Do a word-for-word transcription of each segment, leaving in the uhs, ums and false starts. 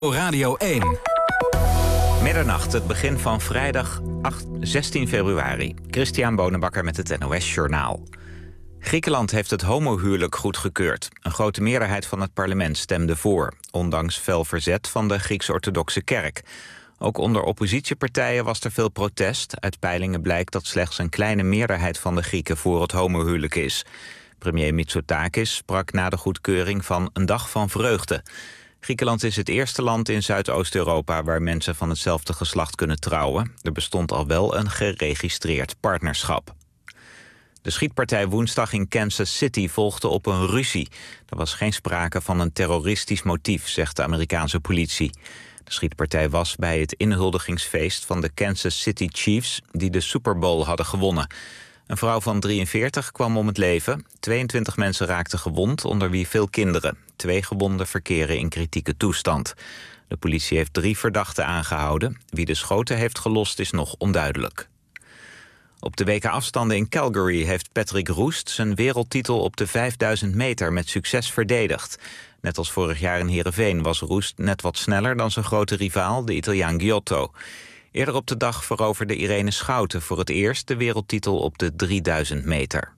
Radio één. Middernacht, het begin van vrijdag zestien februari. Christian Bonenbakker met het N O S Journaal. Griekenland heeft het homohuwelijk goedgekeurd. Een grote meerderheid van het parlement stemde voor, ondanks fel verzet van de Grieks-orthodoxe kerk. Ook onder oppositiepartijen was er veel protest. Uit peilingen blijkt dat slechts een kleine meerderheid van de Grieken voor het homohuwelijk is. Premier Mitsotakis sprak na de goedkeuring van een dag van vreugde. Griekenland is het eerste land in Zuidoost-Europa waar mensen van hetzelfde geslacht kunnen trouwen. Er bestond al wel een geregistreerd partnerschap. De schietpartij woensdag in Kansas City volgde op een ruzie. Er was geen sprake van een terroristisch motief, zegt de Amerikaanse politie. De schietpartij was bij het inhuldigingsfeest van de Kansas City Chiefs, die de Super Bowl hadden gewonnen. Een vrouw van drieënveertig kwam om het leven. tweeëntwintig mensen raakten gewond, onder wie veel kinderen. Twee gewonden verkeren in kritieke toestand. De politie heeft drie verdachten aangehouden. Wie de schoten heeft gelost is nog onduidelijk. Op de W K-afstanden in Calgary heeft Patrick Roest zijn wereldtitel op de vijfduizend meter met succes verdedigd. Net als vorig jaar in Heerenveen was Roest net wat sneller dan zijn grote rivaal, de Italiaan Giotto. Eerder op de dag veroverde Irene Schouten voor het eerst de wereldtitel op de drieduizend meter.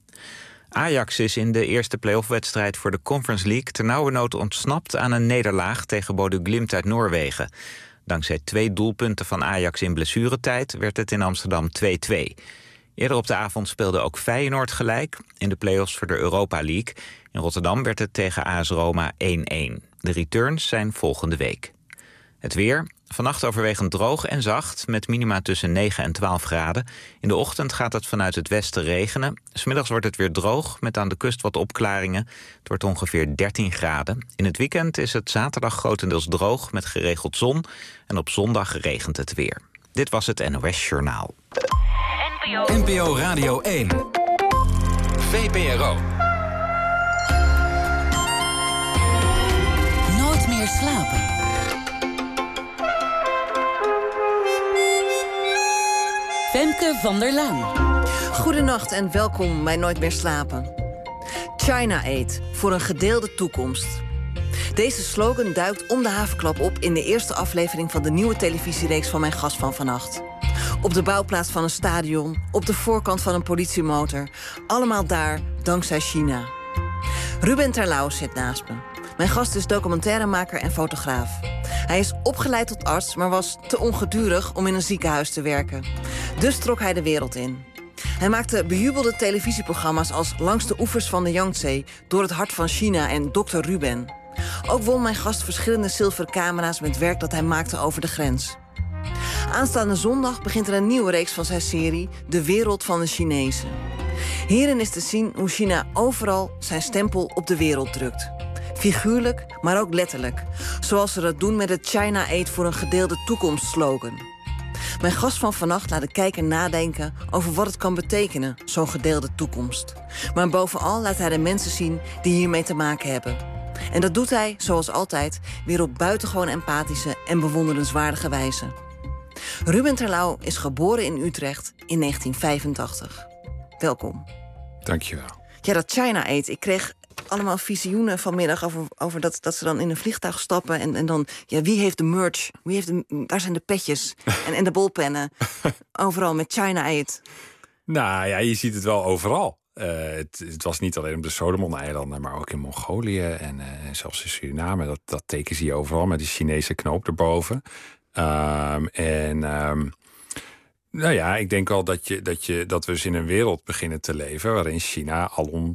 Ajax is in de eerste play-off-wedstrijd voor de Conference League ternauwernood ontsnapt aan een nederlaag tegen Bodø Glimt uit Noorwegen. Dankzij twee doelpunten van Ajax in blessuretijd werd het in Amsterdam twee-twee. Eerder op de avond speelde ook Feyenoord gelijk in de play-offs voor de Europa League. In Rotterdam werd het tegen A S Roma één-één. De returns zijn volgende week. Het weer. Vannacht overwegend droog en zacht, met minima tussen negen en twaalf graden. In de ochtend gaat het vanuit het westen regenen. 'S Middags wordt het weer droog, met aan de kust wat opklaringen. Het wordt ongeveer dertien graden. In het weekend is het zaterdag grotendeels droog, met geregeld zon. En op zondag regent het weer. Dit was het N O S Journaal. N P O Radio één. V P R O. Nooit meer slapen. Femke van der Laan. Goedenacht en welkom bij Nooit meer slapen. China Aid, voor een gedeelde toekomst. Deze slogan duikt om de havenklap op in de eerste aflevering van de nieuwe televisiereeks van mijn gast van vannacht. Op de bouwplaats van een stadion, op de voorkant van een politiemotor. Allemaal daar, dankzij China. Ruben Terlouw zit naast me. Mijn gast is documentairemaker en fotograaf. Hij is opgeleid tot arts, maar was te ongedurig om in een ziekenhuis te werken. Dus trok hij de wereld in. Hij maakte bejubelde televisieprogramma's als Langs de oevers van de Yangtze, Door het hart van China en dokter Ruben. Ook won mijn gast verschillende zilveren camera's met werk dat hij maakte over de grens. Aanstaande zondag begint er een nieuwe reeks van zijn serie De Wereld van de Chinezen. Hierin is te zien hoe China overal zijn stempel op de wereld drukt. Figuurlijk, maar ook letterlijk. Zoals ze dat doen met het China Aid voor een gedeelde toekomst slogan. Mijn gast van vannacht laat de kijker nadenken over wat het kan betekenen, zo'n gedeelde toekomst. Maar bovenal laat hij de mensen zien die hiermee te maken hebben. En dat doet hij, zoals altijd, weer op buitengewoon empathische en bewonderenswaardige wijze. Ruben Terlouw is geboren in Utrecht in negentien vijfentachtig. Welkom. Dankjewel. Ja, dat China Aid. Ik kreeg allemaal visioenen vanmiddag over, over dat, dat ze dan in een vliegtuig stappen. En, en dan, ja, wie heeft de merch? Wie heeft de, waar zijn de petjes en, en de bolpennen? Overal met China Aid. Nou ja, je ziet het wel overal. Uh, het, het was niet alleen op de Solomon-eilanden, maar ook in Mongolië en uh, zelfs in Suriname. Dat, dat teken zie je overal met die Chinese knoop erboven. Um, en um, nou ja, ik denk wel dat, je, dat, je, dat we dus in een wereld beginnen te leven waarin China alom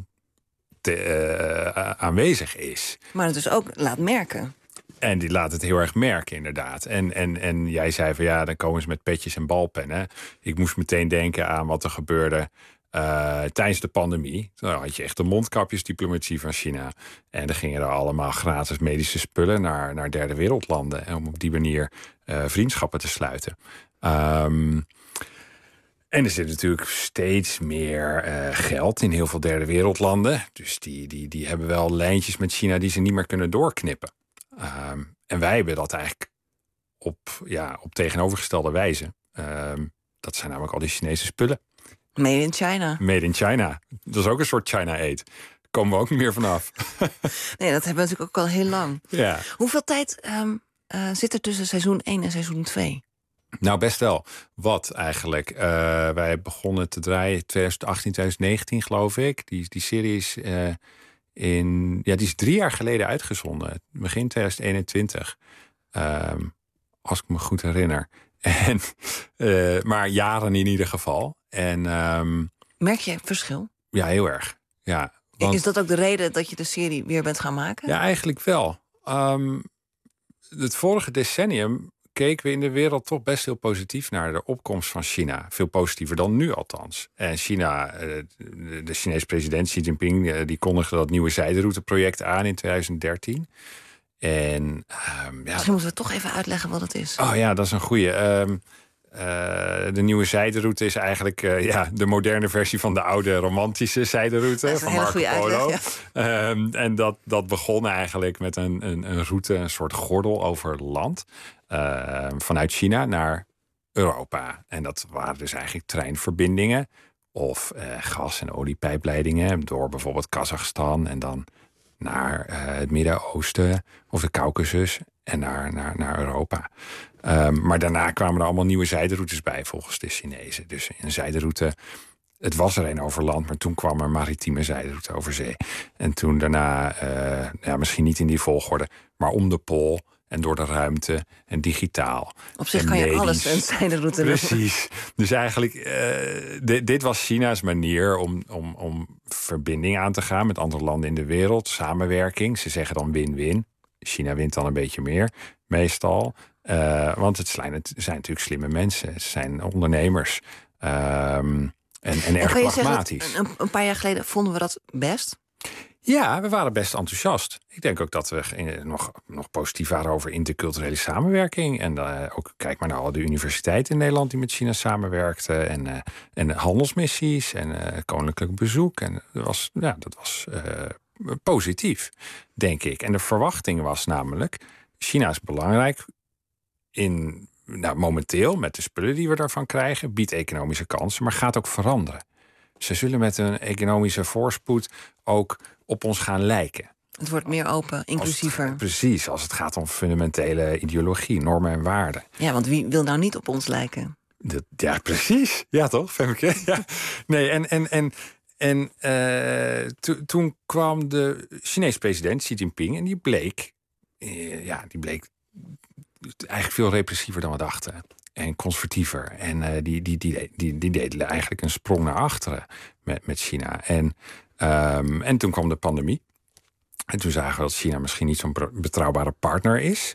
te, uh, aanwezig is. Maar het dus ook laat merken. En die laat het heel erg merken, inderdaad. En, en, en jij zei van ja, dan komen ze met petjes en balpennen. Ik moest meteen denken aan wat er gebeurde uh, tijdens de pandemie. Dan had je echt de mondkapjesdiplomatie van China. En dan gingen er allemaal gratis medische spullen naar, naar derde wereldlanden. Om op die manier uh, vriendschappen te sluiten. Um, En er zit natuurlijk steeds meer uh, geld in heel veel derde wereldlanden. Dus die, die, die hebben wel lijntjes met China die ze niet meer kunnen doorknippen. Um, en wij hebben dat eigenlijk op, ja, op tegenovergestelde wijze. Um, dat zijn namelijk al die Chinese spullen. Made in China. Made in China. Dat is ook een soort China Aid. Daar komen we ook niet meer vanaf. Nee, dat hebben we natuurlijk ook al heel lang. Ja. Hoeveel tijd um, uh, zit er tussen seizoen één en seizoen twee? Nou, best wel. Wat eigenlijk? Uh, wij begonnen te draaien twintig achttien, twintig negentien, geloof ik. Die, die serie is, uh, in, ja, die is drie jaar geleden uitgezonden. Begin twintig eenentwintig. Um, als ik me goed herinner. En, uh, maar jaren in ieder geval. En, um, merk je verschil? Ja, heel erg. Ja, want, is dat ook de reden dat je de serie weer bent gaan maken? Ja, eigenlijk wel. Um, het vorige decennium keken we in de wereld toch best heel positief naar de opkomst van China. Veel positiever dan nu althans. En China, de Chinese president Xi Jinping, die kondigde dat nieuwe zijderouteproject aan in twintig dertien. En, um, ja, misschien moeten we toch even uitleggen wat het is. Oh ja, dat is een goeie. Um, uh, de nieuwe zijderoute is eigenlijk uh, ja, de moderne versie van de oude romantische zijderoute. Dat is een van hele Marco goede Polo. uitleg, ja. Um, en dat, dat begon eigenlijk met een, een, een route, een soort gordel over land. Uh, vanuit China naar Europa. En dat waren dus eigenlijk treinverbindingen of uh, gas- en oliepijpleidingen door bijvoorbeeld Kazachstan en dan naar uh, het Midden-Oosten of de Caucasus en naar, naar, naar Europa. Um, maar daarna kwamen er allemaal nieuwe zijderoutes bij volgens de Chinezen. Dus een zijderoute, het was er een over land, maar toen kwam er maritieme zijderoute over zee. En toen daarna, uh, ja, misschien niet in die volgorde, maar om de Pool en door de ruimte en digitaal. Op zich en kan je medisch. alles een zijderoute noemen. Precies. Dus eigenlijk, uh, dit, dit was China's manier om, om, om verbinding aan te gaan met andere landen in de wereld. Samenwerking. Ze zeggen dan win-win. China wint dan een beetje meer, meestal. Uh, want het zijn, het zijn natuurlijk slimme mensen. Het zijn ondernemers. Um, en, en erg pragmatisch. Een, een paar jaar geleden vonden we dat best? Ja, we waren best enthousiast. Ik denk ook dat we nog, nog positief waren over interculturele samenwerking. En uh, ook kijk maar naar al de universiteiten in Nederland die met China samenwerkten. En, uh, en handelsmissies en uh, koninklijk bezoek. En dat was, ja, dat was uh, positief, denk ik. En de verwachting was namelijk, China is belangrijk in, nou, momenteel met de spullen die we daarvan krijgen, biedt economische kansen, maar gaat ook veranderen. Ze zullen met een economische voorspoed ook op ons gaan lijken. Het wordt meer open, inclusiever. Als het, precies, als het gaat om fundamentele ideologie, normen en waarden. Ja, want wie wil nou niet op ons lijken? Dat, ja, precies. Ja, toch, Femke? Ja. Nee, en, en, en, en uh, to, toen kwam de Chinese president Xi Jinping en die bleek, uh, ja, die bleek eigenlijk veel repressiever dan we dachten. En conservatiever. En uh, die, die, die, die, die deden eigenlijk een sprong naar achteren met, met China. En, um, en toen kwam de pandemie. En toen zagen we dat China misschien niet zo'n betrouwbare partner is.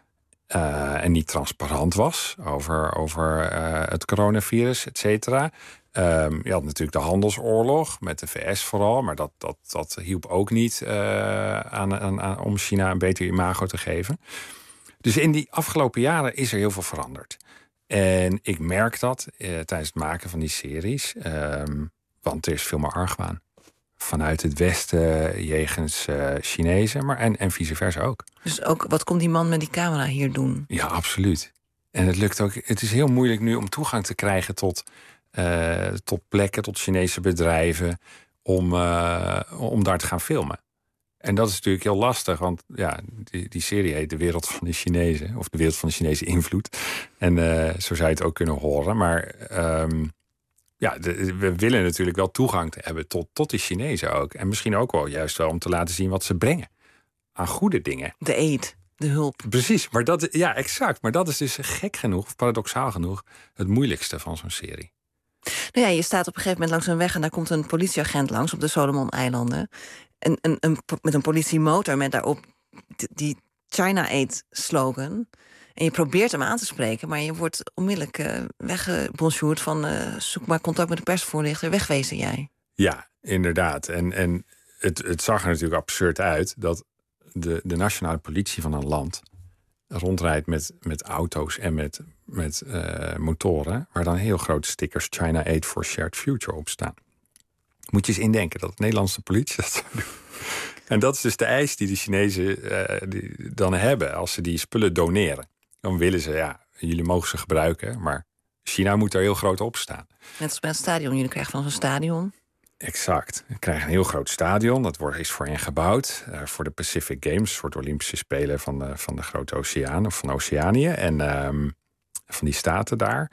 Uh, en niet transparant was over, over uh, het coronavirus, et cetera. Um, je had natuurlijk de handelsoorlog met de V S vooral. Maar dat, dat, dat hielp ook niet uh, aan, aan, aan, om China een beter imago te geven. Dus in die afgelopen jaren is er heel veel veranderd. En ik merk dat uh, tijdens het maken van die series. Um, want er is veel meer argwaan. Vanuit het Westen jegens uh, Chinezen, maar en, en vice versa ook. Dus ook, wat komt die man met die camera hier doen? Ja, absoluut. En het lukt ook. Het is heel moeilijk nu om toegang te krijgen tot, uh, tot plekken, tot Chinese bedrijven, om, uh, om daar te gaan filmen. En dat is natuurlijk heel lastig, want ja, die, die serie heet De Wereld van de Chinezen, of De Wereld van de Chinese Invloed. En uh, zo zou je het ook kunnen horen. Maar um, ja, de, we willen natuurlijk wel toegang te hebben tot, tot die Chinezen ook. En misschien ook wel juist wel om te laten zien wat ze brengen aan goede dingen. De aid, de hulp. Precies, maar dat, ja, exact. Maar dat is dus gek genoeg, of paradoxaal genoeg, het moeilijkste van zo'n serie. Nou ja, je staat op een gegeven moment langs een weg en daar komt een politieagent langs op de Solomon-eilanden. En, een, een, met een politiemotor met daarop die China Aid slogan. En je probeert hem aan te spreken, maar je wordt onmiddellijk uh, weggebonjourd van uh, zoek maar contact met de persvoorlichter, wegwezen jij. Ja, inderdaad. En, en het, het zag er natuurlijk absurd uit dat de, de nationale politie van een land rondrijdt met, met auto's en met, met uh, motoren, waar dan heel grote stickers China Aid for Shared Future op staan. Moet je eens indenken dat de Nederlandse politie dat zou doen. En dat is dus de eis die de Chinezen uh, die dan hebben als ze die spullen doneren. Dan willen ze, ja, jullie mogen ze gebruiken, maar China moet er heel groot op staan. Net als bij een stadion. Jullie krijgen van zo'n stadion Exact. We krijgen een heel groot stadion. Dat wordt, is voor hen gebouwd. Uh, voor de Pacific Games, een soort Olympische Spelen van de, van de Grote Oceaan of van Oceanië. En um, van die staten daar.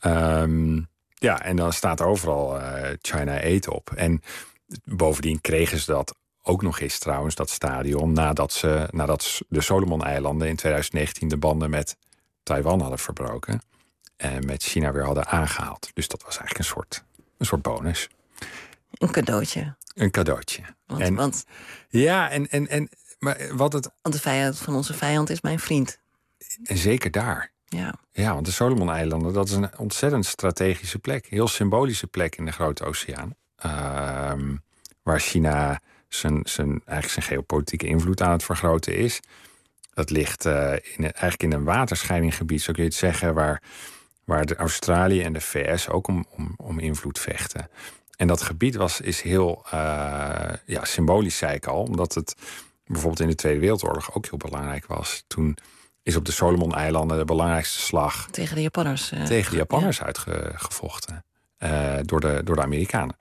Um, ja, en dan staat overal uh, China Aid op. En bovendien kregen ze dat ook nog eens trouwens, dat stadion, nadat ze nadat de Solomon-eilanden in twintig negentien de banden met Taiwan hadden verbroken. En met China weer hadden aangehaald. Dus dat was eigenlijk een soort, een soort bonus. Een cadeautje. Een cadeautje. Want, en, want, ja, en, en, en maar wat het. Want de vijand van onze vijand is mijn vriend. En zeker daar. Ja. Ja, want de Solomon-eilanden, dat is een ontzettend strategische plek. Heel symbolische plek in de Grote Oceaan. Uh, waar China zijn, zijn, eigenlijk zijn geopolitieke invloed aan het vergroten is. Dat ligt uh, in, eigenlijk in een waterscheidinggebied, zo kun je het zeggen, waar, waar de Australië en de V S ook om, om, om invloed vechten. En dat gebied was, is heel uh, ja, symbolisch, zei ik al, omdat het bijvoorbeeld in de Tweede Wereldoorlog ook heel belangrijk was. Toen is op de Solomon-eilanden de belangrijkste slag tegen de Japanners, uh, tegen de Japanners ja. uitgevochten uh, door, de, door de Amerikanen.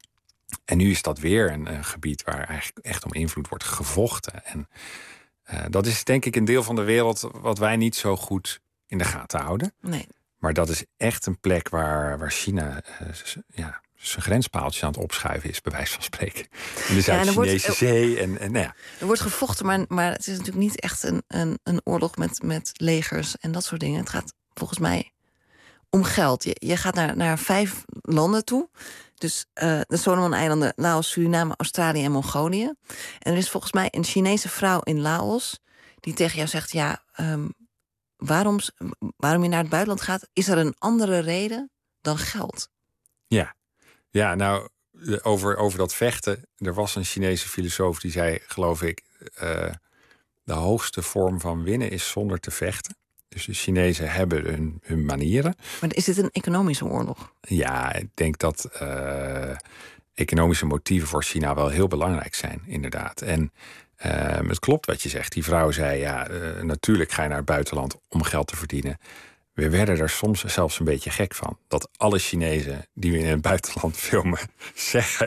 En nu is dat weer een, een gebied waar eigenlijk echt om invloed wordt gevochten. En uh, dat is denk ik een deel van de wereld wat wij niet zo goed in de gaten houden. Nee. Maar dat is echt een plek waar, waar China uh, ja, zijn grenspaaltjes aan het opschuiven is, bij wijze van spreken. In de Zuid-Chinese ja, Zee. En, en, nou ja. Er wordt gevochten, maar, maar het is natuurlijk niet echt een, een, een oorlog met, met legers en dat soort dingen. Het gaat volgens mij om geld. Je, je gaat naar, naar vijf landen toe. Dus uh, de Solomon-eilanden, Laos, Suriname, Australië en Mongolië. En er is volgens mij een Chinese vrouw in Laos die tegen jou zegt, ja, um, waarom, waarom je naar het buitenland gaat, is er een andere reden dan geld? Ja, ja nou, over, over dat vechten. Er was een Chinese filosoof die zei, geloof ik, uh, de hoogste vorm van winnen is zonder te vechten. Dus de Chinezen hebben hun, hun manieren. Maar is dit een economische oorlog? Ja, ik denk dat uh, economische motieven voor China wel heel belangrijk zijn, inderdaad. En uh, het klopt wat je zegt. Die vrouw zei, ja, uh, natuurlijk ga je naar het buitenland om geld te verdienen. We werden er soms zelfs een beetje gek van. Dat alle Chinezen die we in het buitenland filmen zeggen,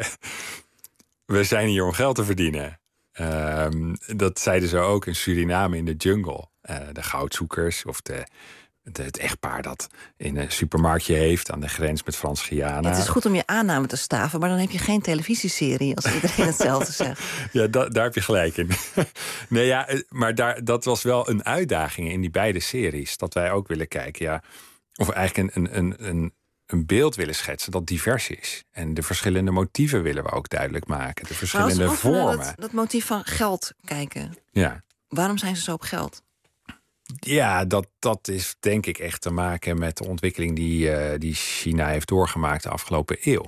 we zijn hier om geld te verdienen. Uh, dat zeiden ze ook in Suriname in de jungle. Uh, de goudzoekers of de, de, het echtpaar dat in een supermarktje heeft aan de grens met Frans-Guyana. Ja, het is goed om je aanname te staven, maar dan heb je geen televisieserie als iedereen hetzelfde zegt. Ja, da, daar heb je gelijk in. Nee, ja, maar daar, dat was wel een uitdaging in die beide series. Dat wij ook willen kijken, ja, of eigenlijk een, een, een, een beeld willen schetsen dat divers is. En de verschillende motieven willen we ook duidelijk maken. De verschillende maar als we vormen. Dat, dat motief van geld kijken. Ja. Waarom zijn ze zo op geld? Ja, dat, dat is denk ik echt te maken met de ontwikkeling die, uh, die China heeft doorgemaakt de afgelopen eeuw.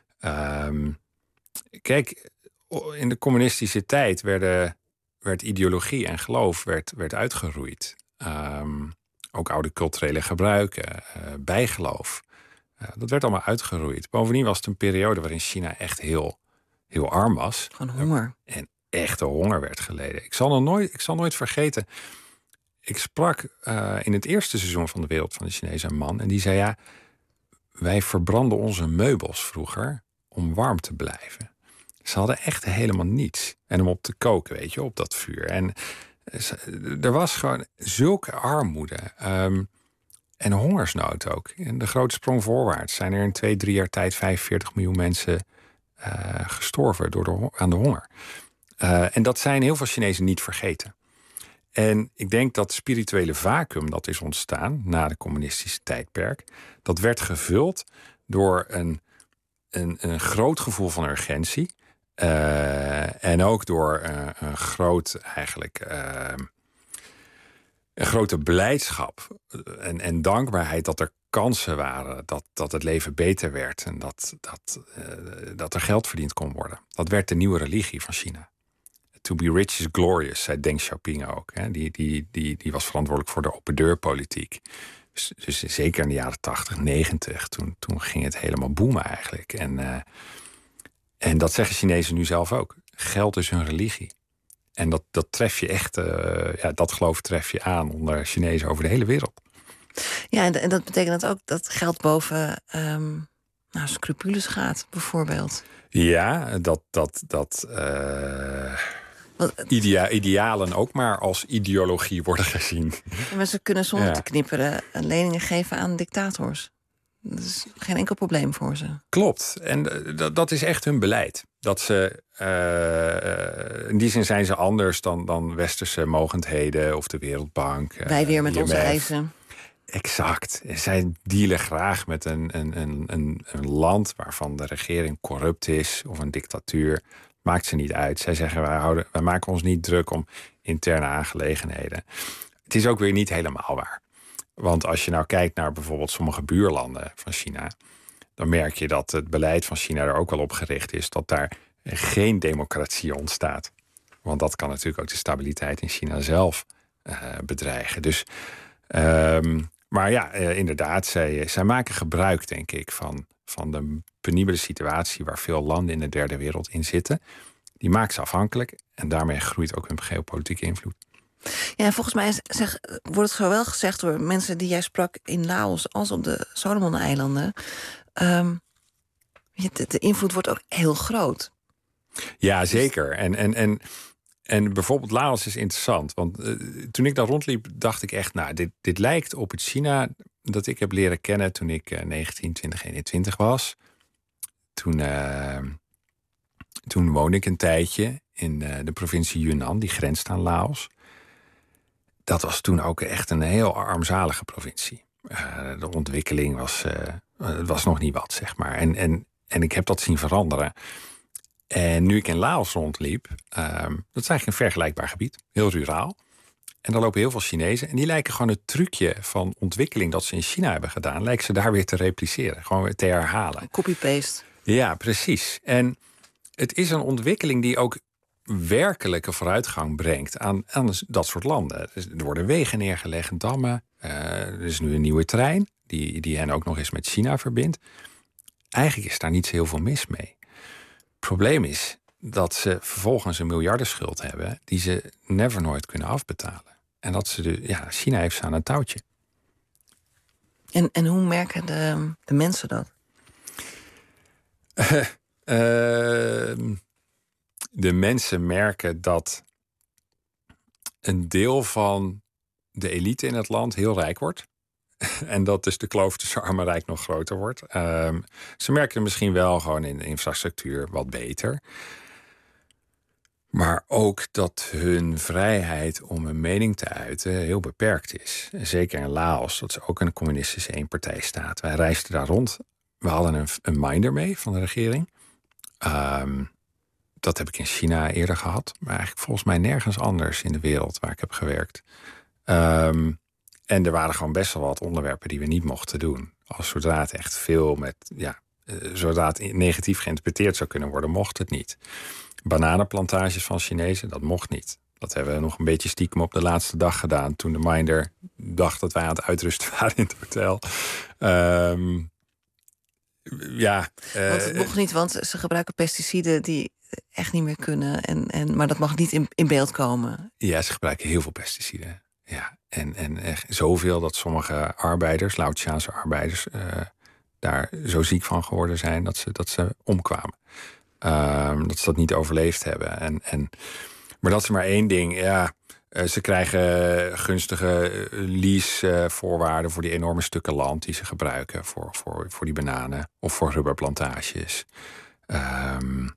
Um, kijk, in de communistische tijd werden, werd ideologie en geloof werd, werd uitgeroeid. Um, ook oude culturele gebruiken, uh, bijgeloof. Uh, dat werd allemaal uitgeroeid. Bovendien was het een periode waarin China echt heel, heel arm was. Van honger. En echte honger werd geleden. Ik zal, nog nooit, ik zal nooit vergeten. Ik sprak uh, in het eerste seizoen van De Wereld van de Chinezen een man. En die zei, ja, wij verbranden onze meubels vroeger om warm te blijven. Ze hadden echt helemaal niets. En om op te koken, weet je, op dat vuur. En uh, er was gewoon zulke armoede. Um, en hongersnood ook. En de grote sprong voorwaarts zijn er in twee, drie jaar tijd vijfenveertig miljoen mensen uh, gestorven door de, aan de honger. Uh, en dat zijn heel veel Chinezen niet vergeten. En ik denk dat het spirituele vacuüm dat is ontstaan na de communistische tijdperk, dat werd gevuld door een, een, een groot gevoel van urgentie. Uh, en ook door uh, een groot, eigenlijk, uh, een grote blijdschap en, en dankbaarheid dat er kansen waren, dat, dat het leven beter werd en dat, dat, uh, dat er geld verdiend kon worden. Dat werd de nieuwe religie van China. To be rich is glorious, zei Deng Xiaoping ook. Hè. Die, die, die, die was verantwoordelijk voor de open deur politiek. Dus, dus zeker in de jaren tachtig, negentig, toen, toen ging het helemaal boomen eigenlijk. En, uh, en dat zeggen Chinezen nu zelf ook. Geld is hun religie. En dat, dat tref je echt, uh, ja, dat geloof tref je aan onder Chinezen over de hele wereld. Ja, en, en dat betekent dat ook dat geld boven, um, nou, scrupules gaat, bijvoorbeeld. Ja, dat... dat, dat uh, Wat, idea- idealen ook maar als ideologie worden gezien. Maar ze kunnen zonder ja. te knipperen leningen geven aan dictators. Dat is geen enkel probleem voor ze. Klopt. En d- dat is echt hun beleid. Dat ze, uh, in die zin zijn ze anders dan, dan westerse mogendheden of de Wereldbank. Uh, Wij weer met I M F. onze eisen. Exact. Zij dealen graag met een, een, een, een, een land waarvan de regering corrupt is of een dictatuur. Maakt ze niet uit. Zij zeggen, wij, houden, wij maken ons niet druk om interne aangelegenheden. Het is ook weer niet helemaal waar. Want als je nou kijkt naar bijvoorbeeld sommige buurlanden van China, dan merk je dat het beleid van China er ook wel op gericht is dat daar geen democratie ontstaat. Want dat kan natuurlijk ook de stabiliteit in China zelf uh, bedreigen. Dus, um, maar ja, uh, inderdaad, zij, zij maken gebruik, denk ik, van, van de penibele situatie waar veel landen in de derde wereld in zitten. Die maakt ze afhankelijk en daarmee groeit ook hun geopolitieke invloed. Ja, volgens mij is, zeg, wordt het zowel gezegd door mensen die jij sprak in Laos als op de Salomoneilanden. Um, de, de invloed wordt ook heel groot. Ja, zeker. En, en, en, en bijvoorbeeld Laos is interessant. Want uh, toen ik daar rondliep, dacht ik echt, nou, dit, dit lijkt op het China dat ik heb leren kennen toen ik uh, negentien, twintig, eenentwintig was. Toen, uh, toen woonde ik een tijdje in uh, de provincie Yunnan, die grenst aan Laos. Dat was toen ook echt een heel armzalige provincie. Uh, de ontwikkeling was, uh, was nog niet wat, zeg maar. En, en, en ik heb dat zien veranderen. En nu ik in Laos rondliep, uh, dat is eigenlijk een vergelijkbaar gebied. Heel ruraal. En daar lopen heel veel Chinezen. En die lijken gewoon het trucje van ontwikkeling dat ze in China hebben gedaan, lijken ze daar weer te repliceren. Gewoon weer te herhalen. Copy-paste. Ja, precies. En het is een ontwikkeling die ook werkelijke vooruitgang brengt aan, aan dat soort landen. Er worden wegen neergelegd, dammen. Uh, er is nu een nieuwe trein die, die hen ook nog eens met China verbindt. Eigenlijk is daar niet zo heel veel mis mee. Het probleem is dat ze vervolgens een miljardenschuld hebben die ze never nooit kunnen afbetalen. En dat ze de, ja, China heeft ze aan een touwtje. En, en hoe merken de, de mensen dat? Uh, uh, de mensen merken dat een deel van de elite in het land heel rijk wordt. En dat dus de kloof tussen arm en rijk nog groter wordt. Uh, ze merken misschien wel gewoon in de infrastructuur wat beter. Maar ook dat hun vrijheid om een mening te uiten heel beperkt is. Zeker in Laos, dat is ook een communistische eenpartijstaat. Wij reisden daar rond. We hadden een, een minder mee van de regering. Um, dat heb ik in China eerder gehad. Maar eigenlijk volgens mij nergens anders in de wereld waar ik heb gewerkt. Um, en er waren gewoon best wel wat onderwerpen die we niet mochten doen. Als zodra het echt veel met, ja, zodra het negatief geïnterpreteerd zou kunnen worden, mocht het niet. Bananenplantages van Chinezen, dat mocht niet. Dat hebben we nog een beetje stiekem op de laatste dag gedaan, toen de minder dacht dat wij aan het uitrusten waren in het hotel. Um, ja, uh, want het mocht niet, want ze gebruiken pesticiden die echt niet meer kunnen. En, en, maar dat mag niet in, in beeld komen. Ja, ze gebruiken heel veel pesticiden. Ja, en, en echt zoveel dat sommige arbeiders, Laotiaanse arbeiders, uh, daar zo ziek van geworden zijn dat ze, dat ze omkwamen. Um, dat ze dat niet overleefd hebben. En, en, maar dat is maar één ding. Ja, uh, ze krijgen gunstige leasevoorwaarden voor die enorme stukken land die ze gebruiken voor, voor, voor die bananen of voor rubberplantages. Um,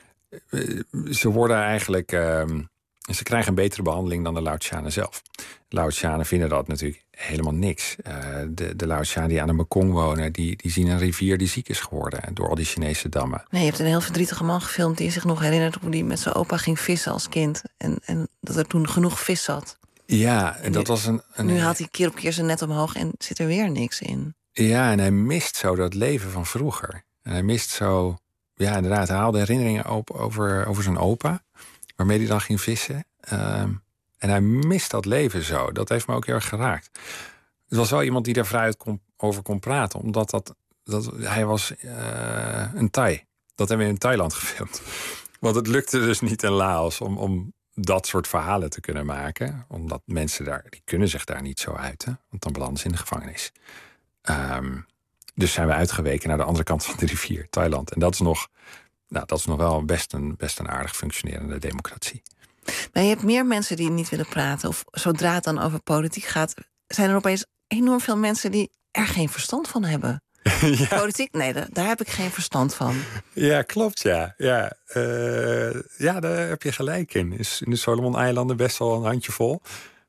ze worden eigenlijk. Um, Ze krijgen een betere behandeling dan de Laotianen zelf. De Laotianen vinden dat natuurlijk helemaal niks. Uh, de, de Laotianen die aan de Mekong wonen, die, die zien een rivier die ziek is geworden door al die Chinese dammen. Nee, je hebt een heel verdrietige man gefilmd die zich nog herinnert hoe hij met zijn opa ging vissen als kind. En, en dat er toen genoeg vis zat. Ja, en dat nu, was een, een. Nu haalt hij keer op keer zijn net omhoog en zit er weer niks in. Ja, en hij mist zo dat leven van vroeger. En hij mist zo. Ja, inderdaad, hij haalde herinneringen op over, over zijn opa, waarmee hij dan ging vissen. Um, en hij mist dat leven zo. Dat heeft me ook heel erg geraakt. Het was wel iemand die daar vrijuit kon, over kon praten. Omdat dat, dat, hij was uh, een Thai. Dat hebben we in Thailand gefilmd. Want het lukte dus niet in Laos om, om dat soort verhalen te kunnen maken. Omdat mensen daar, die kunnen zich daar niet zo uiten. Want dan belanden ze in de gevangenis. Um, dus zijn we uitgeweken naar de andere kant van de rivier, Thailand. En dat is nog, nou, dat is nog wel best een, best een aardig functionerende democratie. Maar je hebt meer mensen die niet willen praten. Of zodra het dan over politiek gaat, zijn er opeens enorm veel mensen die er geen verstand van hebben. Ja. Politiek? Nee, daar, daar heb ik geen verstand van. Ja, klopt, ja. Ja, uh, ja daar heb je gelijk in. Is in de Solomon-eilanden best wel een handjevol.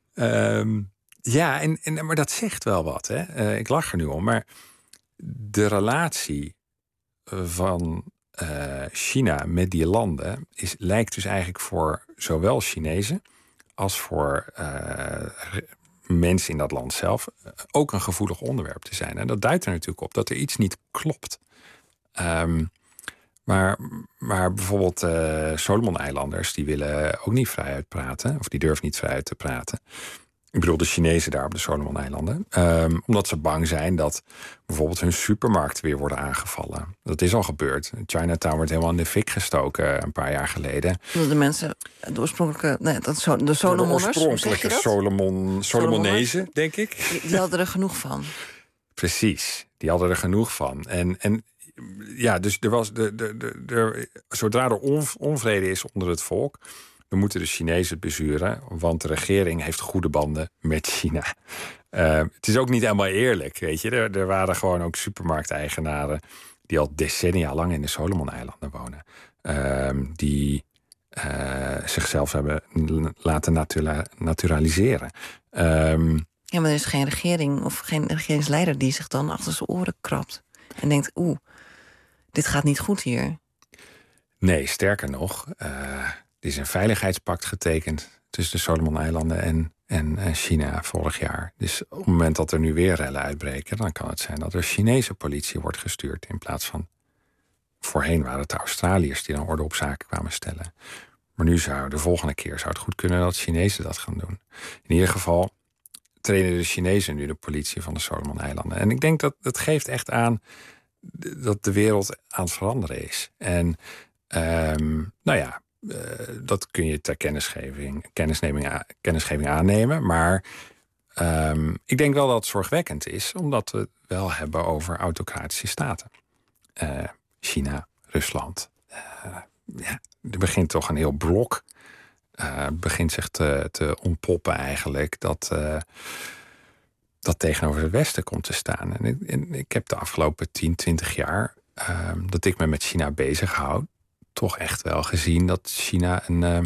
Um, ja, en, en, maar dat zegt wel wat. Hè? Uh, ik lach er nu om. Maar de relatie van uh, China met die landen is, lijkt dus eigenlijk voor zowel Chinezen als voor uh, mensen in dat land zelf ook een gevoelig onderwerp te zijn. En dat duidt er natuurlijk op dat er iets niet klopt. Um, maar, maar bijvoorbeeld uh, Solomon-eilanders, die willen ook niet vrijuit praten. Of die durven niet vrijuit te praten. Ik bedoel de Chinezen daar op de Solomon-eilanden. Um, omdat ze bang zijn dat bijvoorbeeld hun supermarkten weer worden aangevallen. Dat is al gebeurd. Chinatown wordt helemaal in de fik gestoken een paar jaar geleden. De mensen, de oorspronkelijke, nee, dat zo, de Solomoners, de oorspronkelijke Solomon, Solomonezen, denk ik. Die, die hadden er genoeg van. Precies, die hadden er genoeg van. En, en ja, dus er was de, de, de, de, zodra er on, onvrede is onder het volk, dan moeten de Chinezen het bezuren, want de regering heeft goede banden met China. Uh, het is ook niet helemaal eerlijk, weet je. Er, er waren gewoon ook supermarkteigenaren die al decennia lang in de Solomon-eilanden wonen. Uh, die uh, zichzelf hebben laten natura- naturaliseren. Um, ja, maar er is geen regering of geen regeringsleider die zich dan achter zijn oren krabt en denkt, oeh, dit gaat niet goed hier. Nee, sterker nog, uh, er is een veiligheidspact getekend tussen de Solomon-eilanden en, en China vorig jaar. Dus op het moment dat er nu weer rellen uitbreken, dan kan het zijn dat er Chinese politie wordt gestuurd in plaats van, voorheen waren het de Australiërs die dan orde op zaken kwamen stellen. Maar nu zou de volgende keer zou het goed kunnen dat Chinezen dat gaan doen. In ieder geval trainen de Chinezen nu de politie van de Solomon-eilanden. En ik denk dat het geeft echt aan dat de wereld aan het veranderen is. En um, nou ja, uh, dat kun je ter kennisgeving, kennisneming, kennisgeving aannemen. Maar um, ik denk wel dat het zorgwekkend is, omdat we het wel hebben over autocratische staten. Uh, China, Rusland. Uh, ja, er begint toch een heel blok. Uh, begint zich te, te ontpoppen eigenlijk dat, uh, dat tegenover het Westen komt te staan. En ik, en ik heb de afgelopen tien, twintig jaar uh, dat ik me met China bezig hou, toch echt wel gezien dat China een, uh,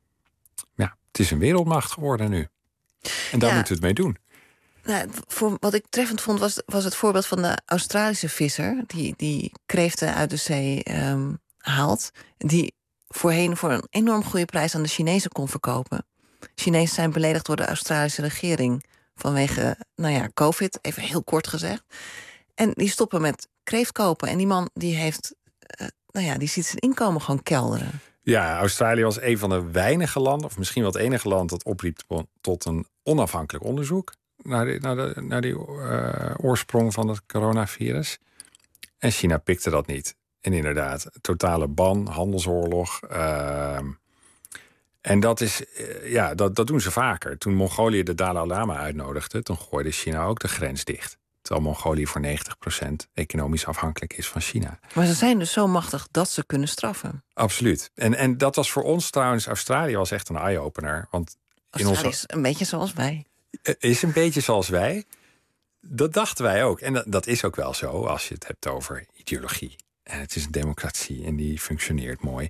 ja, het is een wereldmacht geworden nu. En daar ja. moeten we het mee doen. Nou, voor, wat ik treffend vond was, was het voorbeeld van de Australische visser die, die kreeften uit de zee um, haalt, die voorheen voor een enorm goede prijs aan de Chinezen kon verkopen. Chinezen zijn beledigd door de Australische regering vanwege, nou ja, COVID, even heel kort gezegd. En die stoppen met kreeft kopen. En die man die heeft, uh, nou ja, die ziet zijn inkomen gewoon kelderen. Ja, Australië was een van de weinige landen, of misschien wel het enige land dat opriep tot een onafhankelijk onderzoek naar die, naar de, naar die uh, oorsprong van het coronavirus. En China pikte dat niet. En inderdaad, totale ban, handelsoorlog. Uh, en dat is, uh, ja, dat, dat doen ze vaker. Toen Mongolië de Dalai Lama uitnodigde, toen gooide China ook de grens dicht. Terwijl Mongolië voor negentig procent economisch afhankelijk is van China. Maar ze zijn dus zo machtig dat ze kunnen straffen. Absoluut. En, en dat was voor ons trouwens, Australië was echt een eye-opener. Want Australië in onze... is een beetje zoals wij. Is een beetje zoals wij. Dat dachten wij ook. En dat, dat is ook wel zo als je het hebt over ideologie. En het is een democratie en die functioneert mooi.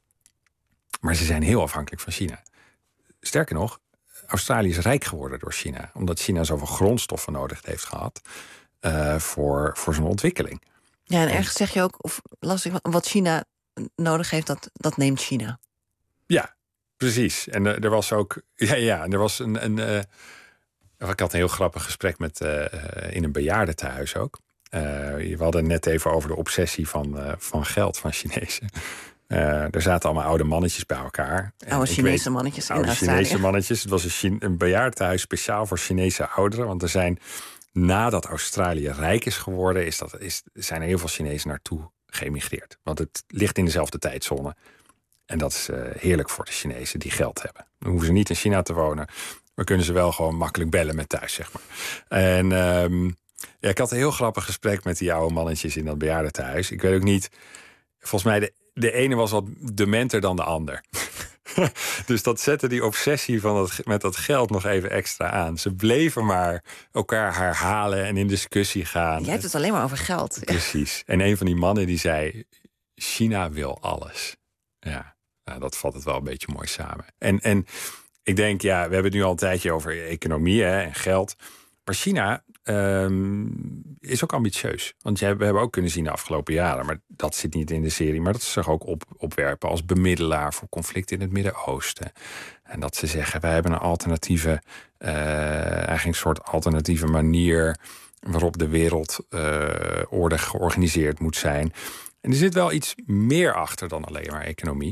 Maar ze zijn heel afhankelijk van China. Sterker nog, Australië is rijk geworden door China. Omdat China zoveel grondstoffen nodig heeft gehad uh, voor, voor zijn ontwikkeling. Ja, en ergens zeg je ook, of las ik, wat China nodig heeft, dat, dat neemt China. Ja, precies. En uh, er was ook, ja, ja, er was een, een uh, ik had een heel grappig gesprek met uh, in een bejaardentehuis ook. Uh, we hadden net even over de obsessie van, uh, van geld van Chinezen. Uh, er zaten allemaal oude mannetjes bij elkaar. Oude Chinese weet, mannetjes in oude Australië. Chinese mannetjes. Het was een, Chine- een bejaardentehuis speciaal voor Chinese ouderen. Want er zijn, nadat Australië rijk is geworden, is dat, is, zijn er heel veel Chinezen naartoe geëmigreerd. Want het ligt in dezelfde tijdzone. En dat is uh, heerlijk voor de Chinezen die geld hebben. Dan hoeven ze niet in China te wonen, maar kunnen ze wel gewoon makkelijk bellen met thuis, zeg maar. En... Um, Ja, ik had een heel grappig gesprek met die oude mannetjes in dat bejaardentehuis. Ik weet ook niet, volgens mij de, de ene was wat dementer dan de ander. Dus dat zette die obsessie van dat, met dat geld nog even extra aan. Ze bleven maar elkaar herhalen en in discussie gaan. Jij hebt het alleen maar over geld. Precies. En een van die mannen die zei, China wil alles. Ja, nou, dat vat het wel een beetje mooi samen. En, en ik denk, ja, we hebben het nu al een tijdje over economie hè, en geld. Maar China um, is ook ambitieus. Want we hebben ook kunnen zien de afgelopen jaren, maar dat zit niet in de serie, maar dat ze zich ook op, opwerpen als bemiddelaar voor conflicten in het Midden-Oosten. En dat ze zeggen, wij hebben een alternatieve, uh, eigenlijk een soort alternatieve manier waarop de wereldorde uh, georganiseerd moet zijn. En er zit wel iets meer achter dan alleen maar economie.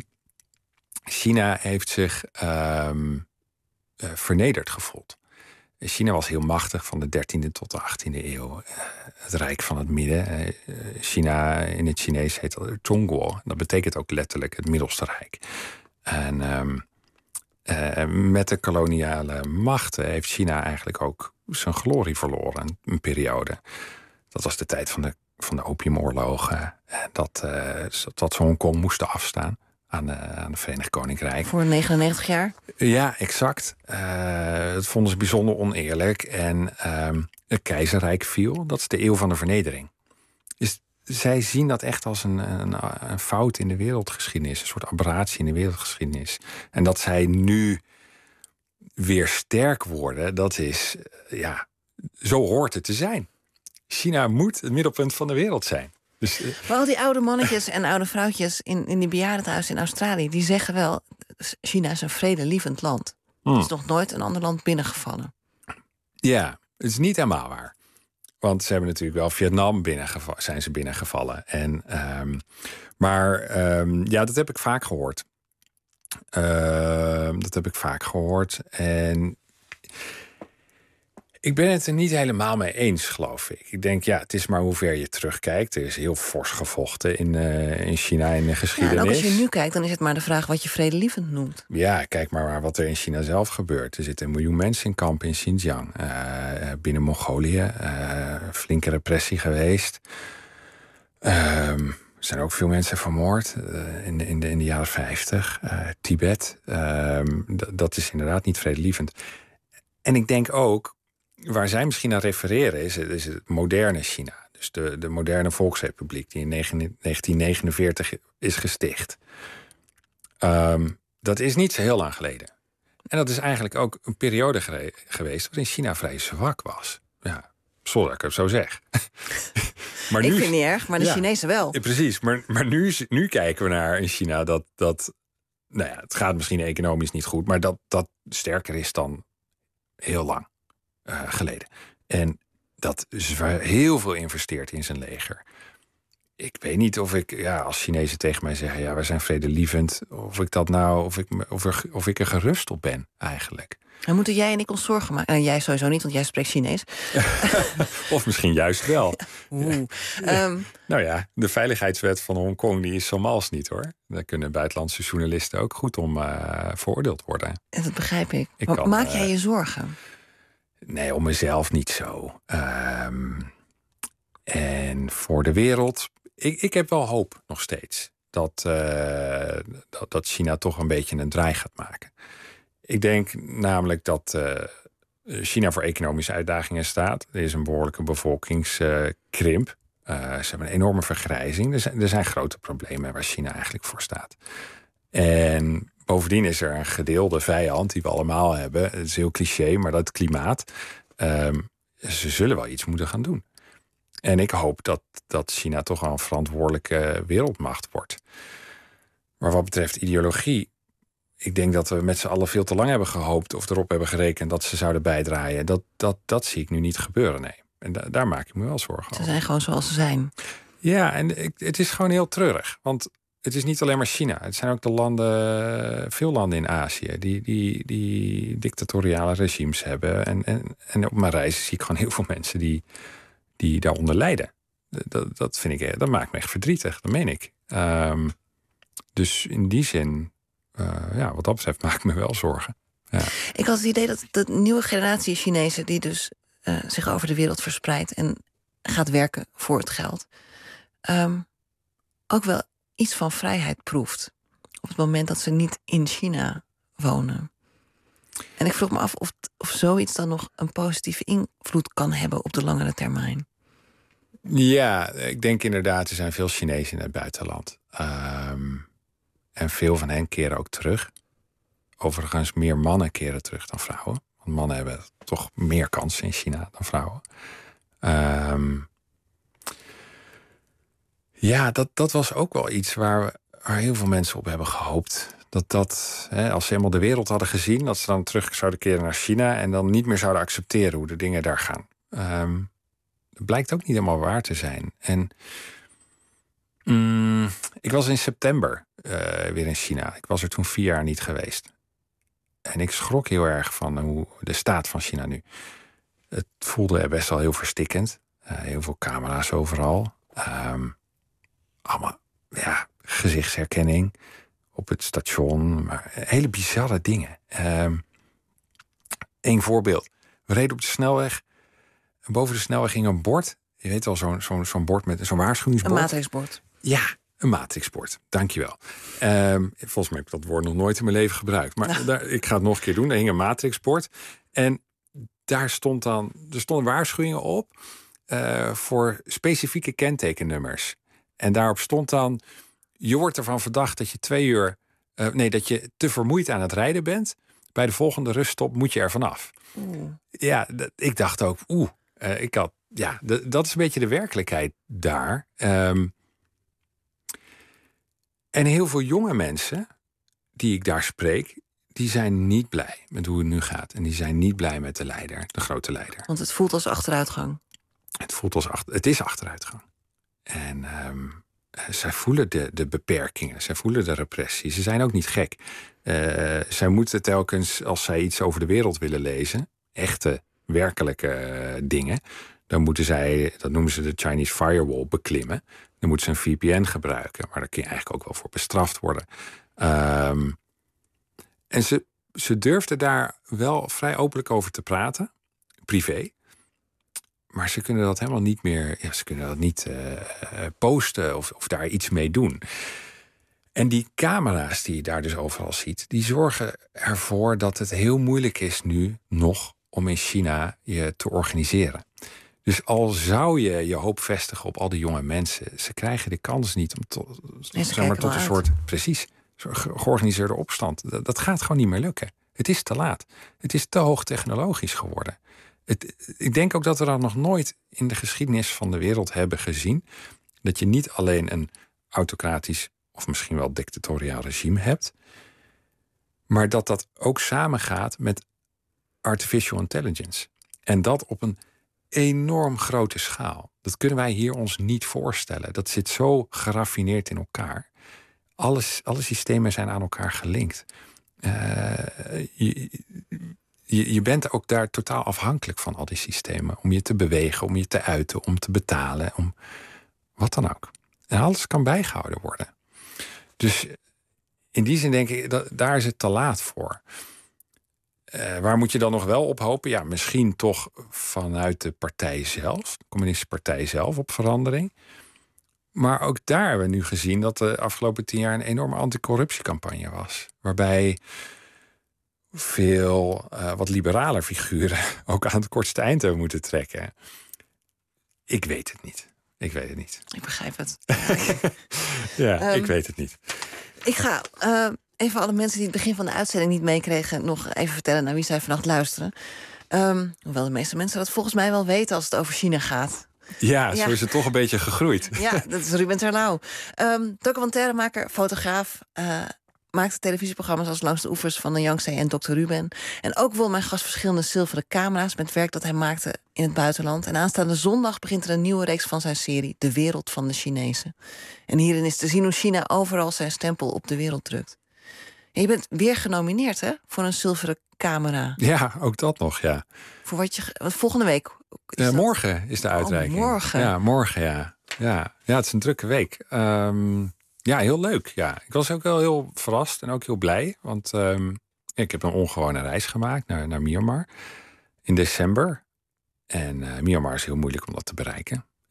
China heeft zich um, uh, vernederd gevoeld. China was heel machtig van de dertiende tot de achttiende eeuw. Uh, het Rijk van het Midden. Uh, China in het Chinees heet dat Zhongguo. Dat betekent ook letterlijk het Middelste Rijk. En um, uh, met de koloniale machten heeft China eigenlijk ook zijn glorie verloren. Een periode. Dat was de tijd van de, van de opiumoorlogen. Dat, uh, dat ze Hongkong moesten afstaan. Aan, de, aan het Verenigd Koninkrijk. Voor negenennegentig jaar? Ja, exact. Uh, dat vonden ze bijzonder oneerlijk. En uh, het keizerrijk viel. Dat is de eeuw van de vernedering. Dus zij zien dat echt als een, een, een fout in de wereldgeschiedenis. Een soort aberratie in de wereldgeschiedenis. En dat zij nu weer sterk worden, dat is, ja, zo hoort het te zijn. China moet het middelpunt van de wereld zijn. Dus, uh, maar al die oude mannetjes en oude vrouwtjes in, in die bejaardentehuis in Australië, die zeggen wel, China is een vredelievend land. Hmm. Er is nog nooit een ander land binnengevallen. Ja, het is niet helemaal waar. Want ze hebben natuurlijk wel Vietnam binnengevallen, zijn ze binnengevallen. En, um, maar um, ja, dat heb ik vaak gehoord. Uh, dat heb ik vaak gehoord. En ik ben het er niet helemaal mee eens, geloof ik. Ik denk, ja, het is maar hoe ver je terugkijkt. Er is heel fors gevochten in, uh, in China in de geschiedenis. Ja, en ook als je nu kijkt, dan is het maar de vraag wat je vredelievend noemt. Ja, kijk maar, maar wat er in China zelf gebeurt. Er zitten een miljoen mensen in kampen in Xinjiang. Uh, binnen Mongolië. Uh, flinke repressie geweest. Uh, er zijn ook veel mensen vermoord uh, in, de, in, de, in de jaren vijftig. Uh, Tibet. Uh, d- dat is inderdaad niet vredelievend. En ik denk ook, waar zij misschien aan refereren is, is het moderne China. Dus de, de moderne Volksrepubliek die in negentien negenenveertig is gesticht. Um, dat is niet zo heel lang geleden. En dat is eigenlijk ook een periode gere- geweest waarin China vrij zwak was. Ja, sorry dat ik het zo zeg. maar ik nu, vind het niet erg, maar de ja, Chinezen wel. Ja, precies, maar, maar nu, nu kijken we naar een China dat, dat, nou ja, het gaat misschien economisch niet goed, maar dat dat sterker is dan heel lang. Uh, geleden. En dat is heel veel investeert in zijn leger. Ik weet niet of ik, ja, als Chinezen tegen mij zeggen, ja, wij zijn vredelievend, of ik dat nou, of ik, of er, of ik er gerust op ben, eigenlijk. En moeten jij en ik ons zorgen maken? Nou, jij sowieso niet, want jij spreekt Chinees. Of misschien juist wel. Oeh. Um, nou ja, de veiligheidswet van Hongkong die is zo mals niet, hoor. Daar kunnen buitenlandse journalisten ook goed om uh, veroordeeld worden. Dat begrijp ik. ik maar kan, maak jij uh, je zorgen? Nee, om mezelf niet zo. Um, en voor de wereld, ik, ik heb wel hoop nog steeds. Dat, uh, dat, dat China toch een beetje een draai gaat maken. Ik denk namelijk dat uh, China voor economische uitdagingen staat. Er is een behoorlijke bevolkingskrimp. Uh, ze hebben een enorme vergrijzing. Er zijn, er zijn grote problemen waar China eigenlijk voor staat. En bovendien is er een gedeelde vijand die we allemaal hebben. Het is heel cliché, maar dat klimaat. Um, ze zullen wel iets moeten gaan doen. En ik hoop dat, dat China toch wel een verantwoordelijke wereldmacht wordt. Maar wat betreft ideologie, ik denk dat we met z'n allen veel te lang hebben gehoopt of erop hebben gerekend dat ze zouden bijdraaien. Dat, dat, dat zie ik nu niet gebeuren, nee. En da- daar maak ik me wel zorgen over. Ze zijn gewoon zoals ze zijn. Ja, en ik, het is gewoon heel treurig. Want het is niet alleen maar China. Het zijn ook de landen, veel landen in Azië, die, die, die dictatoriale regimes hebben. En, en, en op mijn reizen zie ik gewoon heel veel mensen die, die daaronder lijden. Dat, dat vind ik, dat maakt me echt verdrietig, dat meen ik. Um, dus in die zin, uh, ja, wat dat betreft, maak ik me wel zorgen. Ja. Ik had het idee dat de nieuwe generatie Chinezen die dus uh, zich over de wereld verspreidt en gaat werken voor het geld, Um, ook wel iets van vrijheid proeft. Op het moment dat ze niet in China wonen. En ik vroeg me af of, of zoiets dan nog een positieve invloed kan hebben op de langere termijn. Ja, ik denk inderdaad, er zijn veel Chinezen in het buitenland. Um, en veel van hen keren ook terug. Overigens, meer mannen keren terug dan vrouwen. Want mannen hebben toch meer kansen in China dan vrouwen. Um, ja, dat, dat was ook wel iets waar, we, waar heel veel mensen op hebben gehoopt. Dat dat, hè, als ze helemaal de wereld hadden gezien, dat ze dan terug zouden keren naar China en dan niet meer zouden accepteren hoe de dingen daar gaan. Um, dat blijkt ook niet helemaal waar te zijn. En mm, ik was in september uh, weer in China. Ik was er toen vier jaar niet geweest. En ik schrok heel erg van hoe de staat van China nu. Het voelde best wel heel verstikkend. Uh, heel veel camera's overal. Um, allemaal, ja, gezichtsherkenning op het station. Maar hele bizarre dingen. Um, Eén voorbeeld. We reden op de snelweg. En boven de snelweg ging een bord. Je weet wel, zo'n zo'n zo'n bord met zo'n waarschuwingsbord. Een matrixbord. Ja, een matrixbord. Dankjewel. Um, volgens mij heb ik dat woord nog nooit in mijn leven gebruikt. Maar nou. daar, ik ga het nog een keer doen. Er hing een matrixbord. En daar stond dan, er stonden waarschuwingen op uh, voor specifieke kentekennummers. En daarop stond dan: je wordt ervan verdacht dat je twee uur, uh, nee, dat je te vermoeid aan het rijden bent. Bij de volgende ruststop moet je er vanaf. Oeh. Ja, d- ik dacht ook, oeh, uh, ik had, ja, d- dat is een beetje de werkelijkheid daar. Um, en heel veel jonge mensen die ik daar spreek, die zijn niet blij met hoe het nu gaat. En die zijn niet blij met de leider, de grote leider. Want het voelt als achteruitgang. Het voelt als achter, het is achteruitgang. En um, zij voelen de, de beperkingen, zij voelen de repressie. Ze zijn ook niet gek. Uh, zij moeten telkens, als zij iets over de wereld willen lezen, echte, werkelijke uh, dingen, dan moeten zij, dat noemen ze de Chinese firewall, beklimmen. Dan moeten ze een V P N gebruiken. Maar daar kun je eigenlijk ook wel voor bestraft worden. Um, en ze, ze durfden daar wel vrij openlijk over te praten, privé. Maar ze kunnen dat helemaal niet meer, ja, ze kunnen dat niet uh, posten of, of daar iets mee doen. En die camera's die je daar dus overal ziet, die zorgen ervoor dat het heel moeilijk is nu nog om in China je te organiseren. Dus al zou je je hoop vestigen op al die jonge mensen, ze krijgen de kans niet om tot, zeg maar, tot een soort, precies, georganiseerde opstand. Dat, dat gaat gewoon niet meer lukken. Het is te laat. Het is te hoog technologisch geworden. Het, ik denk ook dat we dat nog nooit in de geschiedenis van de wereld hebben gezien. Dat je niet alleen een autocratisch of misschien wel dictatoriaal regime hebt, maar dat dat ook samengaat met artificial intelligence. En dat op een enorm grote schaal. Dat kunnen wij hier ons niet voorstellen. Dat zit zo geraffineerd in elkaar. Alles, alle systemen zijn aan elkaar gelinkt. Uh, je, je, je bent ook daar totaal afhankelijk van al die systemen. Om je te bewegen, om je te uiten, om te betalen, om wat dan ook. En alles kan bijgehouden worden. Dus in die zin denk ik, dat, daar is het te laat voor. Uh, waar moet je dan nog wel op hopen? Ja, misschien toch vanuit de partij zelf, de communistische partij zelf, op verandering. Maar ook daar hebben we nu gezien dat de afgelopen tien jaar een enorme anticorruptiecampagne was. Waarbij veel uh, wat liberaler figuren ook aan het kortste eind hebben moeten trekken. Ik weet het niet. Ik weet het niet. Ik begrijp het. ja, um, ik weet het niet. Ik ga uh, even alle mensen die het begin van de uitzending niet meekregen nog even vertellen naar wie zij vannacht luisteren. Um, hoewel de meeste mensen dat volgens mij wel weten als het over China gaat. Ja, zo ja. is het toch een beetje gegroeid. Ja, dat is Ruben Terlouw. Um, documentairemaker, fotograaf. Uh, maakte televisieprogramma's als Langs de Oevers van de Yangtze en dokter Ruben. En ook won mijn gast verschillende zilveren camera's met werk dat hij maakte in het buitenland. En aanstaande zondag begint er een nieuwe reeks van zijn serie De Wereld van de Chinezen. En hierin is te zien hoe China overal zijn stempel op de wereld drukt. En je bent weer genomineerd, hè, voor een zilveren camera. Ja, ook dat nog, ja. Voor wat je volgende week. Is uh, morgen is de uitreiking. Oh, morgen. Ja, morgen, ja. Ja, ja, het is een drukke week. Um, ja, heel leuk. Ja, ik was ook wel heel verrast en ook heel blij, want um, ik heb een ongewone reis gemaakt naar, naar Myanmar in december. En uh, Myanmar is heel moeilijk om dat te bereiken.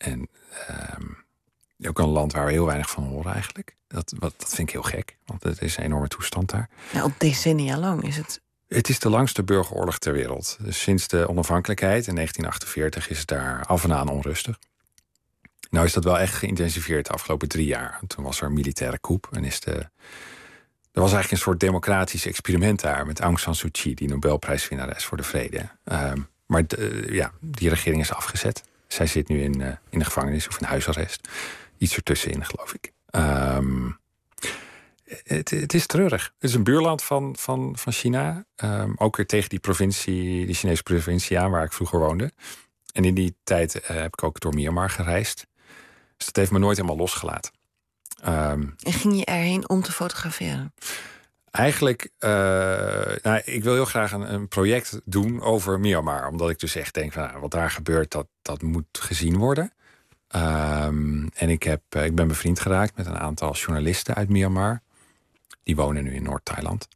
En um, ook een land waar we heel weinig van horen eigenlijk. Dat, wat, dat vind ik heel gek, want het is een enorme toestand daar. Ja, al decennia lang is het. Het is de langste burgeroorlog ter wereld. Dus sinds de onafhankelijkheid in negentien achtenveertig is het daar af en aan onrustig. Nou is dat wel echt geïntensiveerd de afgelopen drie jaar. Toen was er een militaire coup en is de... Er was eigenlijk een soort democratisch experiment daar met Aung San Suu Kyi, die Nobelprijswinnares voor de vrede. Um, maar de, ja, die regering is afgezet. Zij zit nu in, uh, in de gevangenis of in huisarrest. Iets ertussenin, geloof ik. Um, het, het is treurig. Het is een buurland van, van, van China. Um, ook weer tegen die provincie, die Chinese provincie aan waar ik vroeger woonde. En in die tijd uh, heb ik ook door Myanmar gereisd. Dus dat heeft me nooit helemaal losgelaten. Um, en ging je erheen om te fotograferen? Eigenlijk, uh, nou, ik wil heel graag een, een project doen over Myanmar. Omdat ik dus echt denk, van, nou, wat daar gebeurt, dat, dat moet gezien worden. Um, en ik, heb, ik ben bevriend geraakt met een aantal journalisten uit Myanmar. Die wonen nu in Noord-Thailand.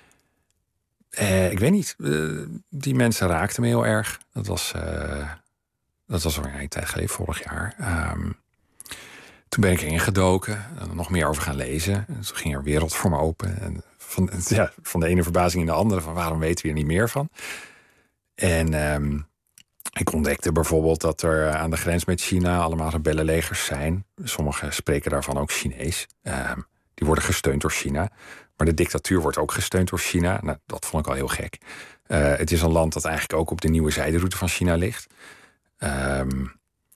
Uh, ik weet niet, uh, die mensen raakten me heel erg. Dat was, uh, dat was al een tijd geleden, vorig jaar. Um, toen ben ik erin gedoken, en er nog meer over gaan lezen. En toen ging er een wereld voor me open. En van, ja, van de ene verbazing in de andere, van waarom weten we er niet meer van? En um, ik ontdekte bijvoorbeeld dat er aan de grens met China allemaal rebellenlegers zijn. Sommigen spreken daarvan ook Chinees. Um, die worden gesteund door China. Maar de dictatuur wordt ook gesteund door China. Nou, dat vond ik al heel gek. Uh, het is een land dat eigenlijk ook op de nieuwe zijderoute van China ligt. Um,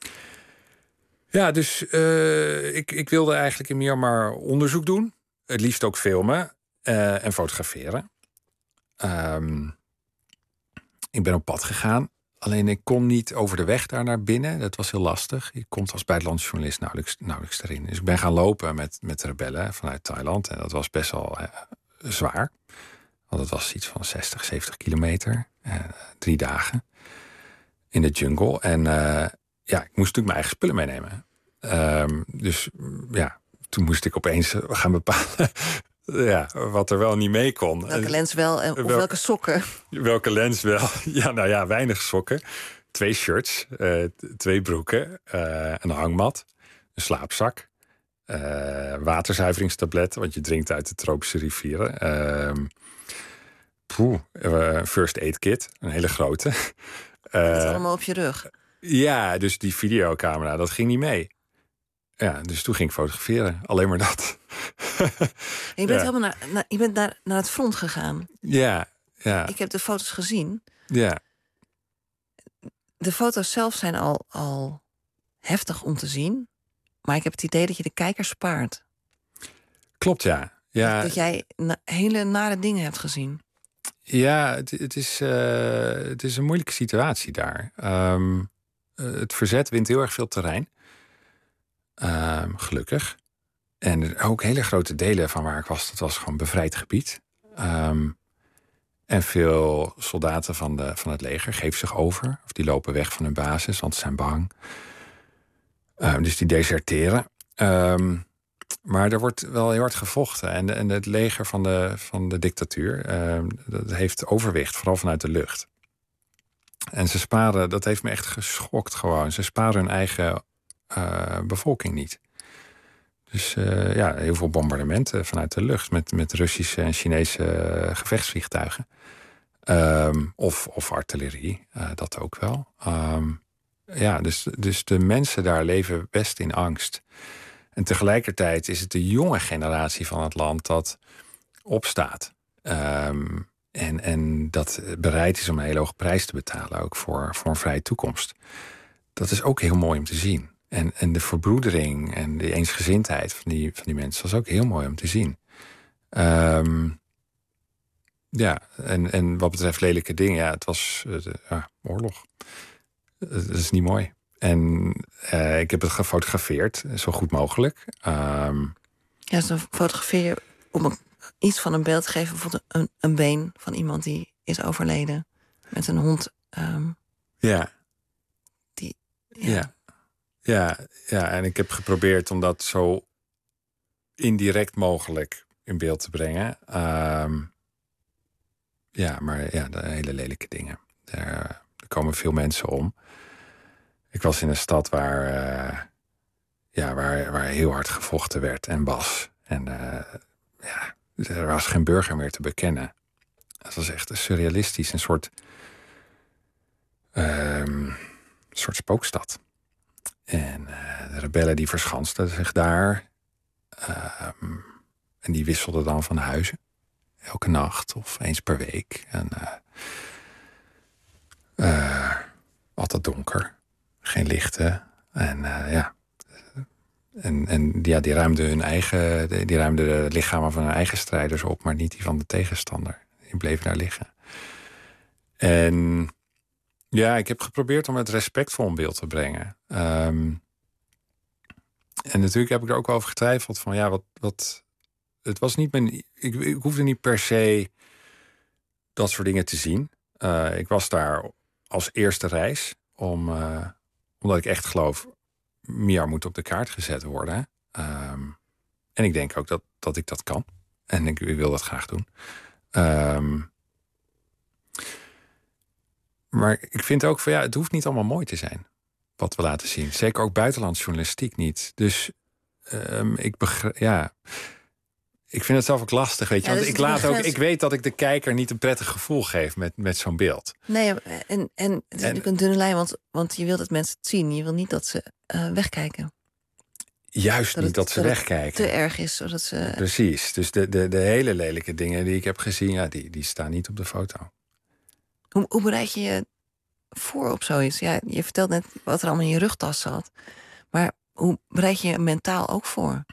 ja, dus uh, ik, ik wilde eigenlijk in Myanmar onderzoek doen. Het liefst ook filmen uh, en fotograferen. Um, ik ben op pad gegaan. Alleen ik kon niet over de weg daar naar binnen. Dat was heel lastig. Je komt als buitenlandse journalist nauwelijks, nauwelijks erin. Dus ik ben gaan lopen met, met de rebellen vanuit Thailand. En dat was best wel uh, zwaar. Want het was iets van zestig, zeventig kilometer. Uh, drie dagen. In de jungle. En uh, ja, ik moest natuurlijk mijn eigen spullen meenemen. Um, dus ja, toen moest ik opeens gaan bepalen... Ja, wat er wel niet mee kon. Welke lens wel en of Wel, welke sokken? Welke lens wel? Ja, nou ja, weinig sokken. Twee shirts, uh, twee broeken, uh, een hangmat, een slaapzak, uh, waterzuiveringstabletten, want je drinkt uit de tropische rivieren. Uh, poeh, uh, first aid kit, een hele grote. Uh, dat is allemaal op je rug. Ja, dus die videocamera, dat ging niet mee. Ja, dus toen ging ik fotograferen. Alleen maar dat. Je bent ja. helemaal naar, naar, je bent naar, naar het front gegaan. Ja, ja. Ik heb de foto's gezien. Ja. De foto's zelf zijn al, al heftig om te zien. Maar ik heb het idee dat je de kijker spaart. Klopt, ja. ja. Dat jij na, hele nare dingen hebt gezien. Ja, het, het, is, uh, het is een moeilijke situatie daar. Um, uh, het verzet wint heel erg veel terrein. Um, gelukkig. En ook hele grote delen van waar ik was, dat was gewoon bevrijd gebied. Um, en veel soldaten van, de, van het leger geven zich over. Of die lopen weg van hun basis, want ze zijn bang. Um, dus die deserteren. Um, maar er wordt wel heel hard gevochten. En, de, en het leger van de, van de dictatuur, um, dat heeft overwicht, vooral vanuit de lucht. En ze sparen, dat heeft me echt geschokt gewoon. Ze sparen hun eigen uh, bevolking niet. Dus uh, ja, heel veel bombardementen vanuit de lucht met, met Russische en Chinese uh, gevechtsvliegtuigen. Um, of, of artillerie, uh, dat ook wel. Um, ja, dus, dus de mensen daar leven best in angst. En tegelijkertijd is het de jonge generatie van het land dat opstaat. Um, en, en dat bereid is om een hele hoge prijs te betalen, ook voor, voor een vrije toekomst. Dat is ook heel mooi om te zien. En, en de verbroedering en de eensgezindheid van die, van die mensen was ook heel mooi om te zien. Um, ja, en, en wat betreft lelijke dingen, ja, het was uh, ja, oorlog. Dat is niet mooi. En uh, ik heb het gefotografeerd, zo goed mogelijk. Um, ja, dus dan fotografeer je om een, iets van een beeld te geven. Bijvoorbeeld een, een been van iemand die is overleden. Met een hond. Um, ja. Die, ja. ja. Ja, ja, en ik heb geprobeerd om dat zo indirect mogelijk in beeld te brengen. Um, ja, maar ja, de hele lelijke dingen. Daar, er komen veel mensen om. Ik was in een stad waar, uh, ja, waar, waar heel hard gevochten werd en was. En uh, ja, er was geen burger meer te bekennen. Het was echt surrealistisch, een soort, uh, een soort spookstad. En uh, de rebellen die verschansten zich daar. Uh, en die wisselden dan van huizen. Elke nacht of eens per week. En uh, uh, altijd donker. Geen lichten. En uh, ja. En, en ja, die ruimden hun eigen. Die ruimden de lichamen van hun eigen strijders op, maar niet die van de tegenstander. Die bleven daar liggen. En ja, ik heb geprobeerd om het respectvol in beeld te brengen. Um, en natuurlijk heb ik er ook wel over getwijfeld van ja, wat. wat het was niet mijn. Ik, ik hoefde niet per se dat soort dingen te zien. Uh, ik was daar als eerste reis om, uh, omdat ik echt geloof, Myanmar moet op de kaart gezet worden. Um, en ik denk ook dat, dat ik dat kan. En ik, ik wil dat graag doen. Um, maar ik vind ook van ja, het hoeft niet allemaal mooi te zijn wat we laten zien. Zeker ook buitenlands journalistiek niet. Dus um, ik begrijp, ja. Ik vind het zelf ook lastig, weet je. Ja, want ik, laat ook, ik weet dat ik de kijker niet een prettig gevoel geef met, met zo'n beeld. Nee, en, en het is en, natuurlijk een dunne lijn, want, want je wilt dat mensen het zien. Je wil niet dat ze uh, wegkijken. Juist dat niet het, dat ze dat wegkijken. Te erg is, zodat ze. Precies. Dus de, de, de hele lelijke dingen die ik heb gezien, ja, die, die staan niet op de foto. Hoe, hoe bereid je je voor op zoiets? Ja, je vertelt net wat er allemaal in je rugtas zat. Maar hoe bereid je je mentaal ook voor?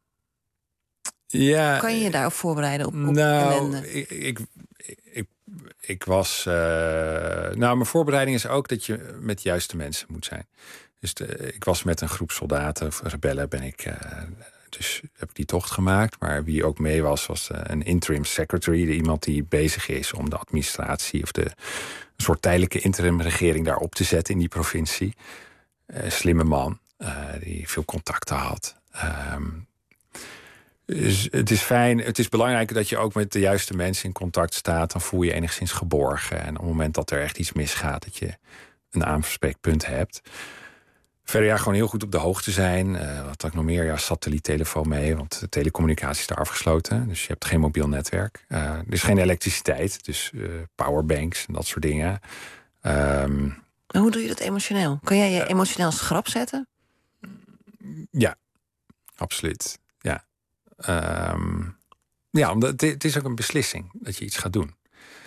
Ja, kan je je daarop voorbereiden? Op, op nou, ellende? Ik, ik, ik, ik was. Uh, nou, mijn voorbereiding is ook dat je met de juiste mensen moet zijn. Dus de, ik was met een groep soldaten of rebellen, ben ik. Uh, dus heb ik die tocht gemaakt. Maar wie ook mee was, was uh, een interim secretary, iemand die bezig is om de administratie of de een soort tijdelijke interim regering daar op te zetten in die provincie. Uh, slimme man, uh, die veel contacten had. Um, Dus het is fijn, het is belangrijk dat je ook met de juiste mensen in contact staat. Dan voel je je enigszins geborgen. En op het moment dat er echt iets misgaat, dat je een aanspreekpunt hebt. Verder ja, gewoon heel goed op de hoogte zijn. Uh, wat had ik nog meer? Ja, satelliettelefoon mee, want de telecommunicatie is daar afgesloten. Dus je hebt geen mobiel netwerk. Uh, er is geen elektriciteit, dus uh, powerbanks en dat soort dingen. Um, maar hoe doe je dat emotioneel? Kan jij je emotioneel schrap zetten? Ja, absoluut. Ja. Um, ja, omdat het, het is ook een beslissing dat je iets gaat doen.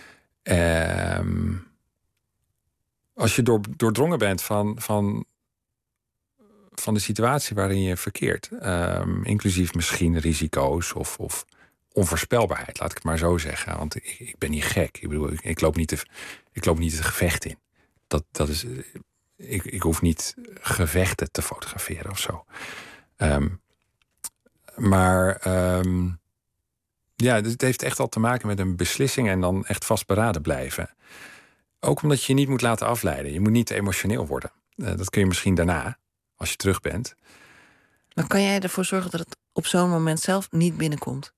Um, als je door, doordrongen bent van, van, van de situatie waarin je verkeert, um, inclusief misschien risico's of, of onvoorspelbaarheid, laat ik het maar zo zeggen. Want ik, ik ben niet gek. Ik bedoel, ik, ik, loop niet de, ik loop niet het gevecht in. Dat, dat is, ik, ik hoef niet gevechten te fotograferen of zo. Um, Maar um, ja, het heeft echt al te maken met een beslissing en dan echt vastberaden blijven. Ook omdat je je niet moet laten afleiden. Je moet niet te emotioneel worden. Uh, dat kun je misschien daarna, als je terug bent. Maar kan jij ervoor zorgen dat het op zo'n moment zelf niet binnenkomt?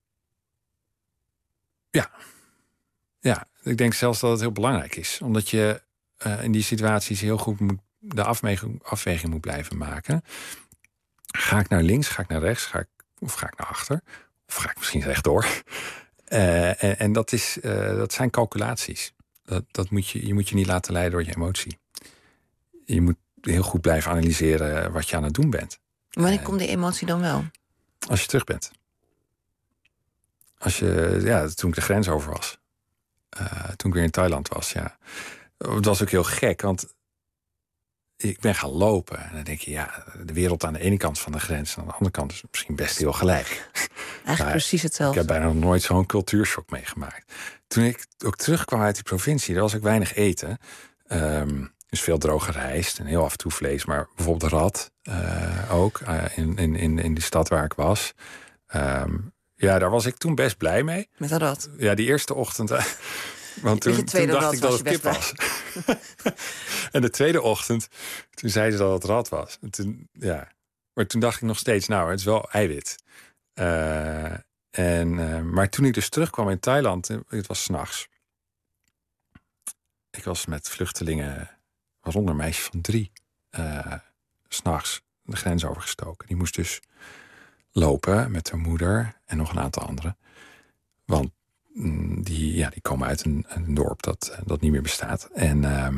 Ja. Ja, ik denk zelfs dat het heel belangrijk is. Omdat je uh, in die situaties heel goed moet, de afweging, afweging moet blijven maken. Ga ik naar links, ga ik naar rechts, ga ik Of ga ik naar achter? Of ga ik misschien rechtdoor? Uh, en, en dat, is, uh, dat zijn calculaties. Dat, dat moet je, je moet je niet laten leiden door je emotie. Je moet heel goed blijven analyseren wat je aan het doen bent. Wanneer uh, komt die emotie dan wel? Als je terug bent. Als je, ja, toen ik de grens over was. Uh, toen ik weer in Thailand was, ja. Het was ook heel gek, want ik ben gaan lopen en dan denk je, ja, de wereld aan de ene kant van de grens en aan de andere kant is misschien best heel gelijk. Eigenlijk nou, precies hetzelfde. Ik heb bijna nog nooit zo'n cultuurshock meegemaakt. Toen ik ook terugkwam uit die provincie, er was ook weinig eten. Um, dus veel droge rijst en heel af en toe vlees, maar bijvoorbeeld rat uh, ook uh, in, in, in, in de stad waar ik was. Um, ja, daar was ik toen best blij mee. Met een rat? Ja, die eerste ochtend. Uh, Want toen, toen dacht ik dat het kip was. En de tweede ochtend, toen zeiden ze dat het rat was. En toen, ja. Maar toen dacht ik nog steeds, nou, het is wel eiwit. Uh, en, uh, maar toen ik dus terugkwam in Thailand, het was 's nachts. Ik was met vluchtelingen, waaronder een meisje van drie. uh, 's nachts de grens overgestoken. Die moest dus lopen met haar moeder en nog een aantal anderen. Want mm, die, ja, die komen uit een, een dorp dat, dat niet meer bestaat. En uh,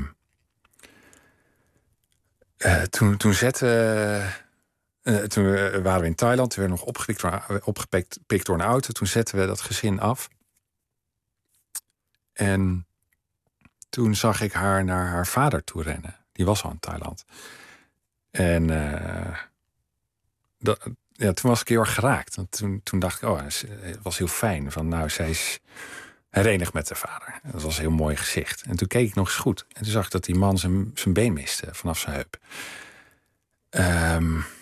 uh, toen, toen zetten... Uh, toen waren we in Thailand, toen werden we nog opgepikt door, opgepikt door een auto. Toen zetten we dat gezin af. En toen zag ik haar naar haar vader toe rennen. Die was al in Thailand. En uh, dat, ja, toen was ik heel erg geraakt. Want toen, toen dacht ik, oh, het was heel fijn. Van, nou, zij is herenigd met haar vader. Dat was een heel mooi gezicht. En toen keek ik nog eens goed. En toen zag ik dat die man zijn, zijn been miste vanaf zijn heup. Um,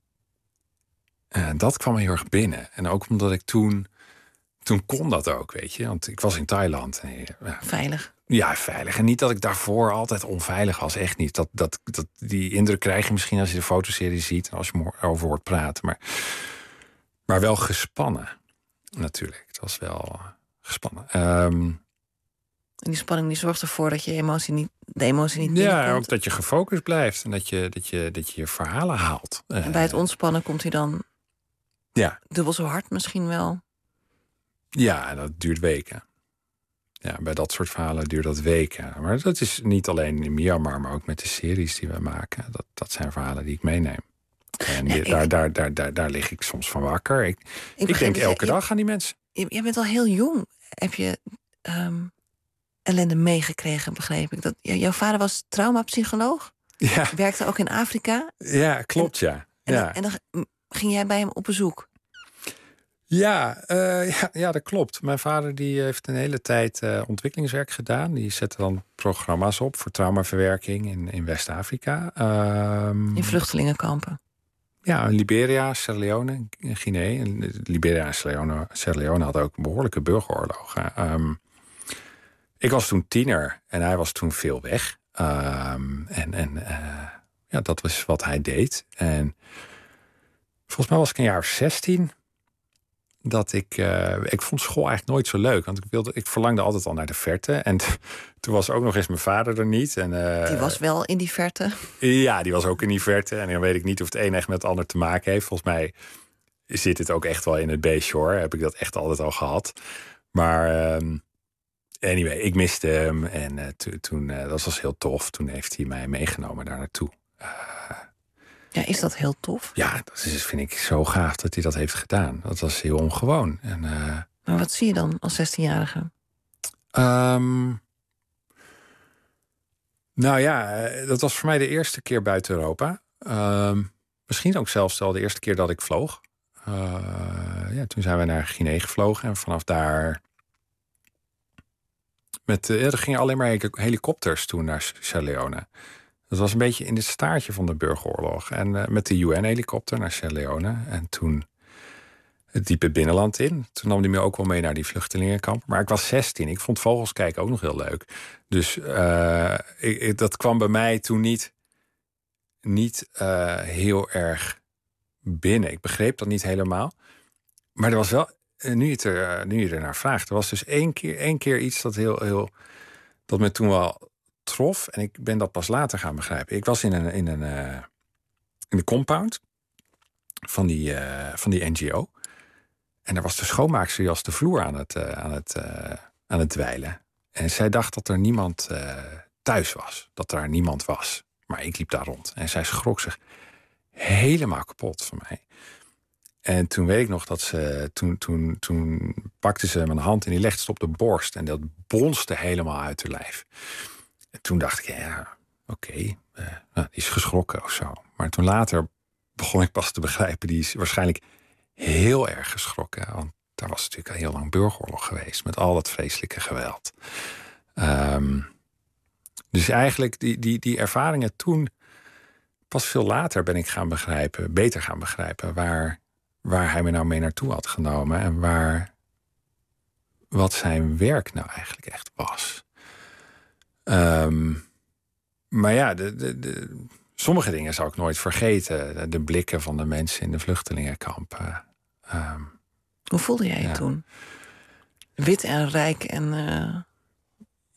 uh, dat kwam me heel erg binnen. En ook omdat ik toen... Toen kon dat ook, weet je. Want ik was in Thailand. En, ja, veilig. Ja, veilig. En niet dat ik daarvoor altijd onveilig was. Echt niet. Dat, dat, dat, die indruk krijg je misschien als je de fotoserie ziet. En als je erover hoort praten. Maar, maar wel gespannen. Natuurlijk. Het was wel gespannen. Um, en die spanning die zorgt ervoor dat je emotie niet, de emotie niet ja, binnenkomt. ook dat je gefocust blijft. En dat je dat je, dat je, je verhalen haalt. En bij het ontspannen komt hij dan ja. dubbel zo hard misschien wel. Ja, dat duurt weken. Ja, bij dat soort verhalen duurt dat weken. Maar dat is niet alleen in Myanmar, maar ook met de series die we maken. Dat, dat zijn verhalen die ik meeneem. En nee, die, ik, daar, daar, daar, daar, daar lig ik soms van wakker. Ik, ik, ik denk elke je, dag aan die mensen. Je, je bent al heel jong. Heb je um, ellende meegekregen, begreep ik. Dat, jouw vader was traumapsycholoog. Ja. Werkte ook in Afrika. Ja, klopt, ja. En, ja. en dan, en dan ging jij bij hem op bezoek. Ja, uh, ja, ja, dat klopt. Mijn vader die heeft een hele tijd uh, ontwikkelingswerk gedaan. Die zette dan programma's op voor traumaverwerking in, in West-Afrika. Um, in vluchtelingenkampen? Ja, Liberia, Sierra Leone, Guinea. En Liberia en Sierra Leone, Sierra Leone hadden ook behoorlijke burgeroorlogen. Um, ik was toen tiener en hij was toen veel weg. Um, en en uh, ja, dat was wat hij deed. En volgens mij was ik een jaar of zestien... dat ik... Uh, ik vond school eigenlijk nooit zo leuk. Want ik, wilde, ik verlangde altijd al naar de verte. En t- toen was ook nog eens mijn vader er niet. En, uh, die was wel in die verte? Ja, die was ook in die verte. En dan weet ik niet of het een echt met het ander te maken heeft. Volgens mij zit het ook echt wel in het beestje, hoor. Heb ik dat echt altijd al gehad. Maar um, anyway, ik miste hem. En uh, to, toen, uh, dat was heel tof. Toen heeft hij mij meegenomen daar naartoe. Uh, Ja, is dat heel tof? Ja, dat is, vind ik zo gaaf dat hij dat heeft gedaan. Dat was heel ongewoon. En, uh, maar wat zie je dan als zestienjarige? Um, nou ja, dat was voor mij de eerste keer buiten Europa. Um, misschien ook zelfs al de eerste keer dat ik vloog. Uh, ja, toen zijn we naar Guinea gevlogen. En vanaf daar... Met, uh, er gingen alleen maar helikopters toen naar Sierra Leone. Dat was een beetje in het staartje van de burgeroorlog. En uh, met de U N-helikopter naar Sierra Leone. En toen het diepe binnenland in. Toen nam hij me ook wel mee naar die vluchtelingenkamp. Maar ik was zestien. Ik vond vogels kijken ook nog heel leuk. Dus uh, ik, ik, dat kwam bij mij toen niet, niet uh, heel erg binnen. Ik begreep dat niet helemaal. Maar er was wel, nu je, het er, nu je er naar vraagt... er was dus één keer, één keer iets dat, heel, heel, dat me toen wel... trof. En ik ben dat pas later gaan begrijpen. Ik was in een, in een, uh, in de compound van die, uh, van die N G O. En daar was de schoonmaakster die als de vloer aan het, uh, aan, het, uh, aan het dweilen. En zij dacht dat er niemand uh, thuis was. Dat daar niemand was. Maar ik liep daar rond. En zij schrok zich helemaal kapot van mij. En toen weet ik nog dat ze... Toen, toen, toen pakte ze mijn hand en die legde ze op de borst. En dat bonste helemaal uit haar lijf. En toen dacht ik, ja, oké, okay, uh, nou, die is geschrokken of zo. Maar toen later begon ik pas te begrijpen... die is waarschijnlijk heel erg geschrokken. Want daar was natuurlijk al heel lang burgeroorlog geweest... met al dat vreselijke geweld. Um, dus eigenlijk die, die, die ervaringen toen... pas veel later ben ik gaan begrijpen... beter gaan begrijpen waar, waar hij me nou mee naartoe had genomen... en waar wat zijn werk nou eigenlijk echt was... Um, maar ja, de, de, de, sommige dingen zou ik nooit vergeten. De, de blikken van de mensen in de vluchtelingenkampen. Um, Hoe voelde jij je ja. toen? Wit en rijk en... Uh...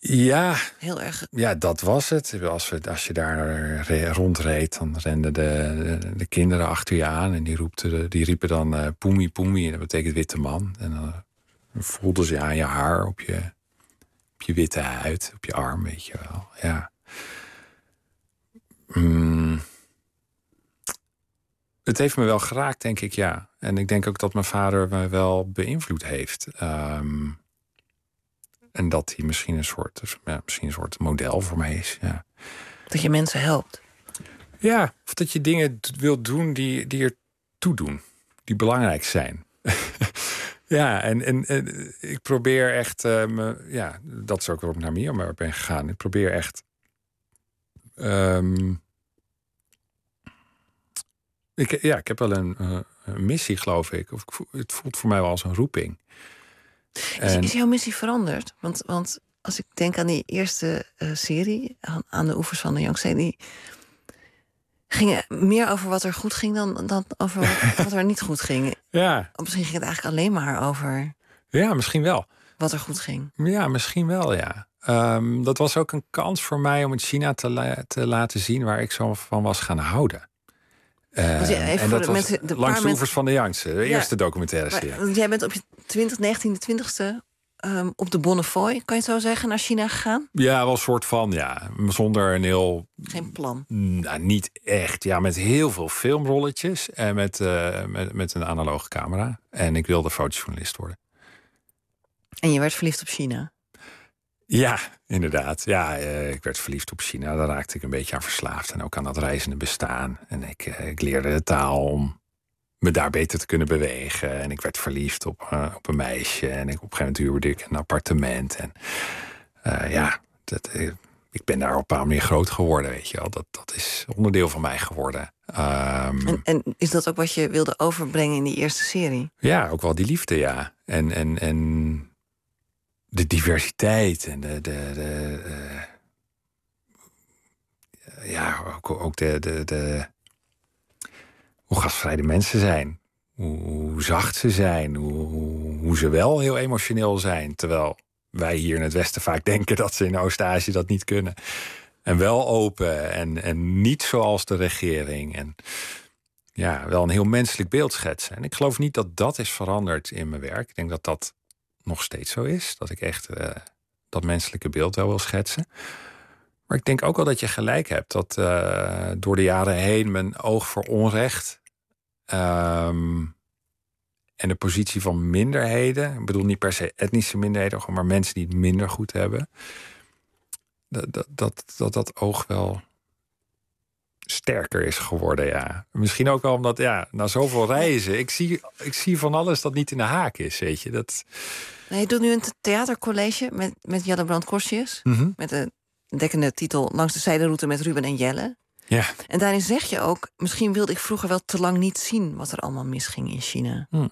Ja, Heel erg. ja, dat was het. Als, we, als je daar rondreed, dan renden de, de, de kinderen achter je aan. En die, roepten, die riepen dan uh, poemie, poemie. En dat betekent witte man. En dan uh, voelden ze aan je haar, op je, op je witte huid, op je arm, weet je wel. Ja. Mm. Het heeft me wel geraakt, denk ik, ja. En ik denk ook dat mijn vader me wel beïnvloed heeft. Um, en dat hij misschien een soort, dus, ja, misschien een soort model voor mij is. Ja. Dat je mensen helpt. Ja, of dat je dingen wilt doen die, die er toe doen. Die belangrijk zijn. ja, en, en, en ik probeer echt... Uh, me, ja, dat is ook waarom ik naar Myanmar ben gegaan. Ik probeer echt... Um, ik, ja, ik heb wel een, uh, een missie, geloof ik. Of, het voelt voor mij wel als een roeping. En... Is, is jouw missie veranderd? Want, want als ik denk aan die eerste uh, serie... Aan, aan de oevers van de Yangtze... die ging meer over wat er goed ging... dan, dan over wat, wat er niet goed ging. Ja. Of misschien ging het eigenlijk alleen maar over... Ja, misschien wel. Wat er goed ging. Ja, misschien wel, ja. Um, dat was ook een kans voor mij om in China te, la- te laten zien... waar ik zo van was gaan houden. Uh, ja, en dat was mensen, de langs de oevers van de Yangtze. De ja, eerste documentaire serie. Want jij bent op je twintig, negentiende, twintigste... Um, op de Bonnefoy, kan je het zo zeggen, naar China gegaan? Ja, wel een soort van, ja. Zonder een heel... Geen plan? Nou, niet echt. Ja, met heel veel filmrolletjes. En met, uh, met, met een analoge camera. En ik wilde fotojournalist worden. En je werd verliefd op China? Ja, inderdaad. Ja, uh, ik werd verliefd op China. Daar raakte ik een beetje aan verslaafd. En ook aan dat reizende bestaan. En ik, uh, ik leerde de taal om me daar beter te kunnen bewegen. En ik werd verliefd op, uh, op een meisje. En ik, op een gegeven moment huurde ik een appartement. En uh, ja, dat, uh, ik ben daar op een bepaalde manier groot geworden, weet je wel. Dat, dat is onderdeel van mij geworden. Um, en, en is dat ook wat je wilde overbrengen in die eerste serie? Ja, ook wel die liefde, ja. En... en, en de diversiteit en de, de, de uh, ja, ook, ook de, de, de hoe gastvrij de mensen zijn, hoe, hoe zacht ze zijn, hoe, hoe ze wel heel emotioneel zijn, terwijl wij hier in het Westen vaak denken dat ze in Oost-Azië dat niet kunnen. En wel open en, en niet zoals de regering en ja, wel een heel menselijk beeld schetsen. En ik geloof niet dat dat is veranderd in mijn werk. Ik denk dat dat nog steeds zo is. Dat ik echt uh, dat menselijke beeld wel wil schetsen. Maar ik denk ook wel dat je gelijk hebt. Dat uh, door de jaren heen mijn oog voor onrecht... Um, en de positie van minderheden... ik bedoel niet per se etnische minderheden... maar mensen die het minder goed hebben... dat dat, dat, dat, dat oog wel sterker is geworden, ja. Misschien ook wel omdat, ja, na zoveel reizen... ik zie, ik zie van alles dat niet in de haak is, weet je. Dat... Nee, je doet nu een theatercollege met, met Jelle Brand-Korsius... Mm-hmm. met de dekkende titel Langs de zijderoute met Ruben en Jelle. Ja. En daarin zeg je ook... misschien wilde ik vroeger wel te lang niet zien... wat er allemaal misging in China. Hmm.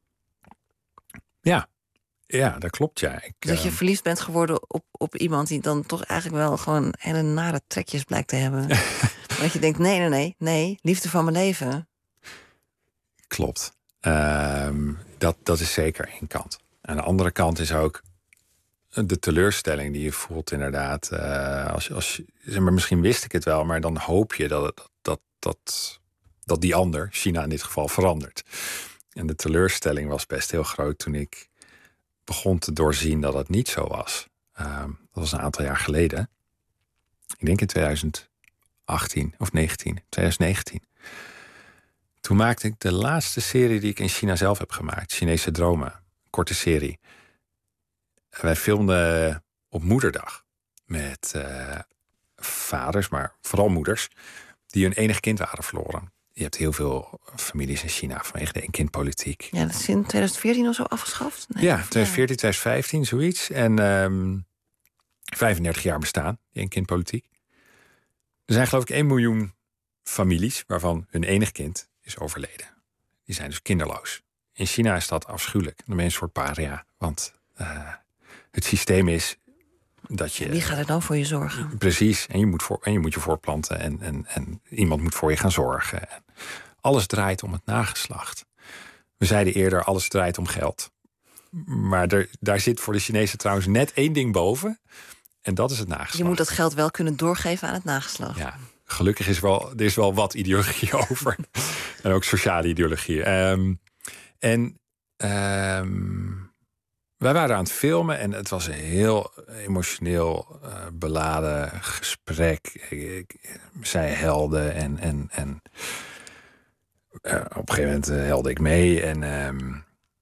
Ja. Ja, dat klopt, ja. Ik, dat je uh... verliefd bent geworden op, op iemand... die dan toch eigenlijk wel gewoon hele nare trekjes blijkt te hebben. Dat je denkt, nee, nee, nee, nee, liefde van mijn leven. Klopt. Um, dat, dat is zeker één kant. Aan de andere kant is ook de teleurstelling die je voelt inderdaad. Uh, als, als, zeg maar, misschien wist ik het wel, maar dan hoop je dat, het, dat, dat, dat die ander, China in dit geval, verandert. En de teleurstelling was best heel groot toen ik begon te doorzien dat het niet zo was. Uh, dat was een aantal jaar geleden. Ik denk in twintig achttien of negentien, twintig negentien. Toen maakte ik de laatste serie die ik in China zelf heb gemaakt. Chinese Dromen. Een korte serie. Wij filmden op moederdag. Met uh, vaders, maar vooral moeders. Die hun enig kind waren verloren. Je hebt heel veel families in China vanwege de één-kindpolitiek. Ja, dat is in twintig veertien of zo afgeschaft? Nee, ja, twintig veertien, twintig vijftien, zoiets. En um, vijfendertig jaar bestaan, die één-kindpolitiek. Er zijn geloof ik één miljoen families waarvan hun enig kind is overleden. Die zijn dus kinderloos. In China is dat afschuwelijk. Dan ben je een soort paria. Want uh, het systeem is dat je... Wie gaat er dan voor je zorgen? Precies. En je moet, voor, en je, moet je voortplanten. En, en, en iemand moet voor je gaan zorgen. En alles draait om het nageslacht. We zeiden eerder, alles draait om geld. Maar er, daar zit voor de Chinezen trouwens net één ding boven. En dat is het nageslacht. Je moet dat geld wel kunnen doorgeven aan het nageslacht. Ja, gelukkig is wel, er is wel wat ideologie over. En ook sociale ideologie. Um, en um, wij waren aan het filmen en het was een heel emotioneel uh, beladen gesprek. Ik, ik, zij helde en, en, en uh, op een gegeven moment uh, helde ik mee. En, um,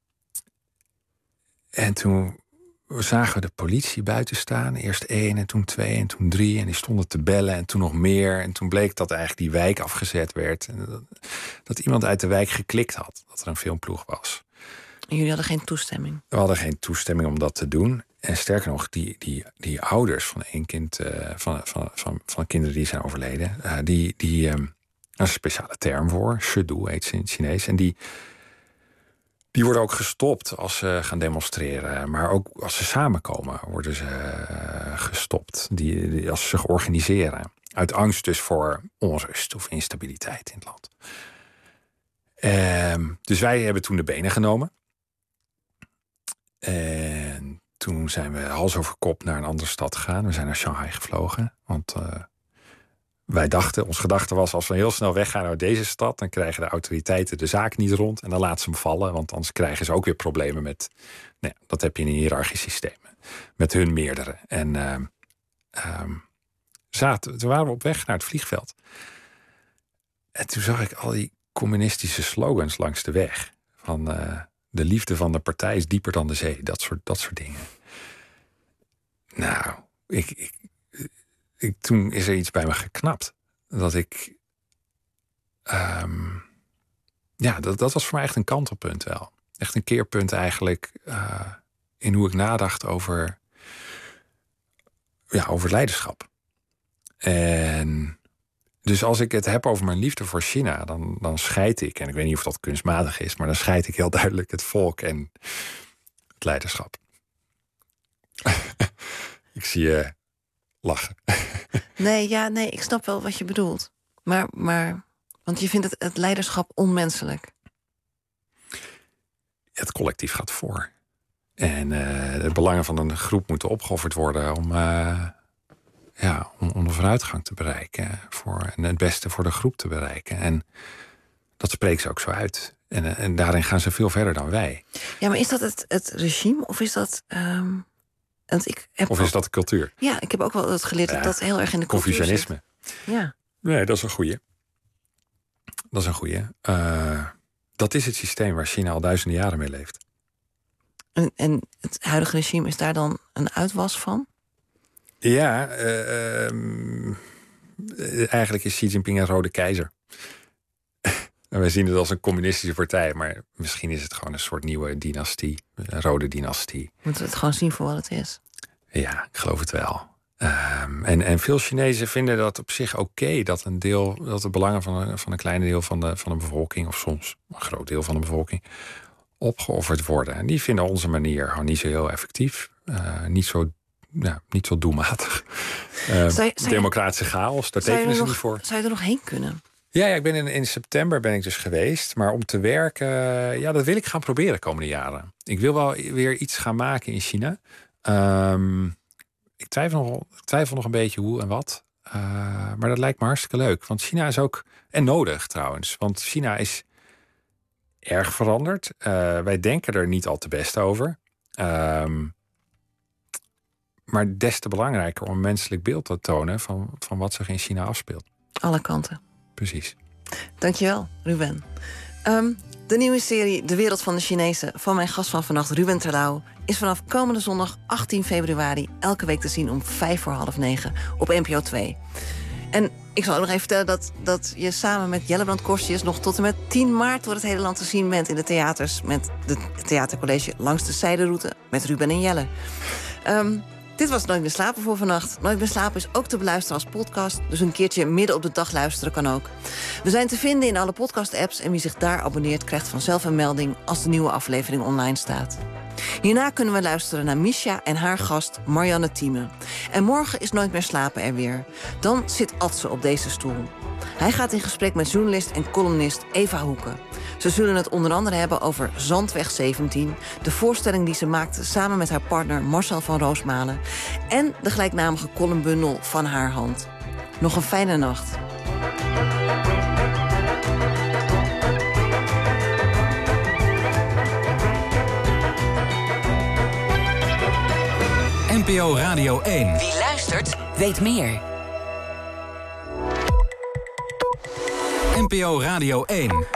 en toen zagen we de politie buiten staan. Eerst één en toen twee en toen drie. En die stonden te bellen en toen nog meer. En toen bleek dat eigenlijk die wijk afgezet werd. En dat, dat iemand uit de wijk geklikt had. Dat er een filmploeg was. En jullie hadden geen toestemming? We hadden geen toestemming om dat te doen. En sterker nog, die, die, die ouders van één kind, uh, van, van, van, van kinderen die zijn overleden, uh, die, die, um, er is een speciale term voor. Shedu heet ze in het Chinees. En die, die worden ook gestopt als ze gaan demonstreren. Maar ook als ze samenkomen worden ze uh, gestopt. Die, die, als ze zich organiseren. Uit angst dus voor onrust of instabiliteit in het land. Um, dus wij hebben toen de benen genomen. En toen zijn we hals over kop naar een andere stad gegaan. We zijn naar Shanghai gevlogen. Want uh, wij dachten, ons gedachte was, als we heel snel weggaan uit deze stad, dan krijgen de autoriteiten de zaak niet rond. En dan laten ze hem vallen. Want anders krijgen ze ook weer problemen met, nou ja, dat heb je in een hiërarchisch systeem. Met hun meerdere. En uh, um, zaten, toen waren we op weg naar het vliegveld. En toen zag ik al die communistische slogans langs de weg. Van uh, de liefde van de partij is dieper dan de zee. Dat soort, dat soort dingen. Nou, ik, ik, ik, toen is er iets bij me geknapt. Dat ik... Um, ja, dat, dat was voor mij echt een kantelpunt wel. Echt een keerpunt eigenlijk uh, in hoe ik nadacht over... Ja, over leiderschap. En... Dus als ik het heb over mijn liefde voor China, dan, dan scheid ik, en ik weet niet of dat kunstmatig is, maar dan scheid ik heel duidelijk het volk en het leiderschap. Ik zie je lachen. Nee, ja, nee, ik snap wel wat je bedoelt. Maar, maar want je vindt het, het leiderschap onmenselijk. Het collectief gaat voor. En uh, de belangen van een groep moeten opgeofferd worden om... Uh, Ja, om, om de vooruitgang te bereiken. Voor, en het beste voor de groep te bereiken. En dat spreekt ze ook zo uit. En, en daarin gaan ze veel verder dan wij. Ja, maar is dat het, het regime? Of is dat... Um, want ik heb of is ook, dat de cultuur? Ja, ik heb ook wel het geleerd ja, dat dat heel erg in de cultuur Confucianisme. zit. Ja. Nee, dat is een goeie. Dat is een goeie. Uh, dat is het systeem waar China al duizenden jaren mee leeft. En, en het huidige regime is daar dan een uitwas van? Ja, uh, um, eigenlijk is Xi Jinping een rode keizer. En wij zien het als een communistische partij, maar misschien is het gewoon een soort nieuwe dynastie, een rode dynastie. Moeten we het gewoon zien voor wat het is? Ja, ik geloof het wel. Um, en, en veel Chinezen vinden dat op zich oké, okay, dat een deel, dat de belangen van een, van een klein deel van de, van de bevolking, of soms een groot deel van de bevolking, opgeofferd worden. En die vinden onze manier gewoon niet zo heel effectief, uh, niet zo. Ja, niet zo doelmatig. Uh, zou je, zou democratische chaos, daar tekenen ze nog, niet voor. Zou je er nog heen kunnen? Ja, ja ik ben in, in september ben ik dus geweest. Maar om te werken, ja, dat wil ik gaan proberen de komende jaren. Ik wil wel weer iets gaan maken in China. Um, ik, twijfel nog, ik twijfel nog een beetje hoe en wat. Uh, maar dat lijkt me hartstikke leuk. Want China is ook... En nodig trouwens. Want China is erg veranderd. Uh, wij denken er niet al te best over. Um, Maar des te belangrijker om een menselijk beeld te tonen van, van wat zich in China afspeelt. Alle kanten. Precies. Dankjewel, Ruben. Um, de nieuwe serie De Wereld van de Chinezen van mijn gast van vannacht, Ruben Terlouw, is vanaf komende zondag achttien februari elke week te zien om vijf voor half negen op N P O twee. En ik zal ook nog even vertellen dat, dat je samen met Jellebrand Korstius nog tot en met tien maart door het hele land te zien bent in de theaters met het theatercollege Langs de Zijderoute met Ruben en Jelle. Um, Dit was Nooit meer slapen voor vannacht. Nooit meer slapen is ook te beluisteren als podcast, dus een keertje midden op de dag luisteren kan ook. We zijn te vinden in alle podcast-apps en wie zich daar abonneert krijgt vanzelf een melding als de nieuwe aflevering online staat. Hierna kunnen we luisteren naar Misha en haar gast Marianne Thieme. En morgen is Nooit meer slapen er weer. Dan zit Adse op deze stoel. Hij gaat in gesprek met journalist en columnist Eva Hoeken. Ze zullen het onder andere hebben over Zandweg zeventien... de voorstelling die ze maakte samen met haar partner Marcel van Roosmalen... en de gelijknamige columnbundel Van haar hand. Nog een fijne nacht. N P O Radio één. Wie luistert, weet meer. N P O Radio één.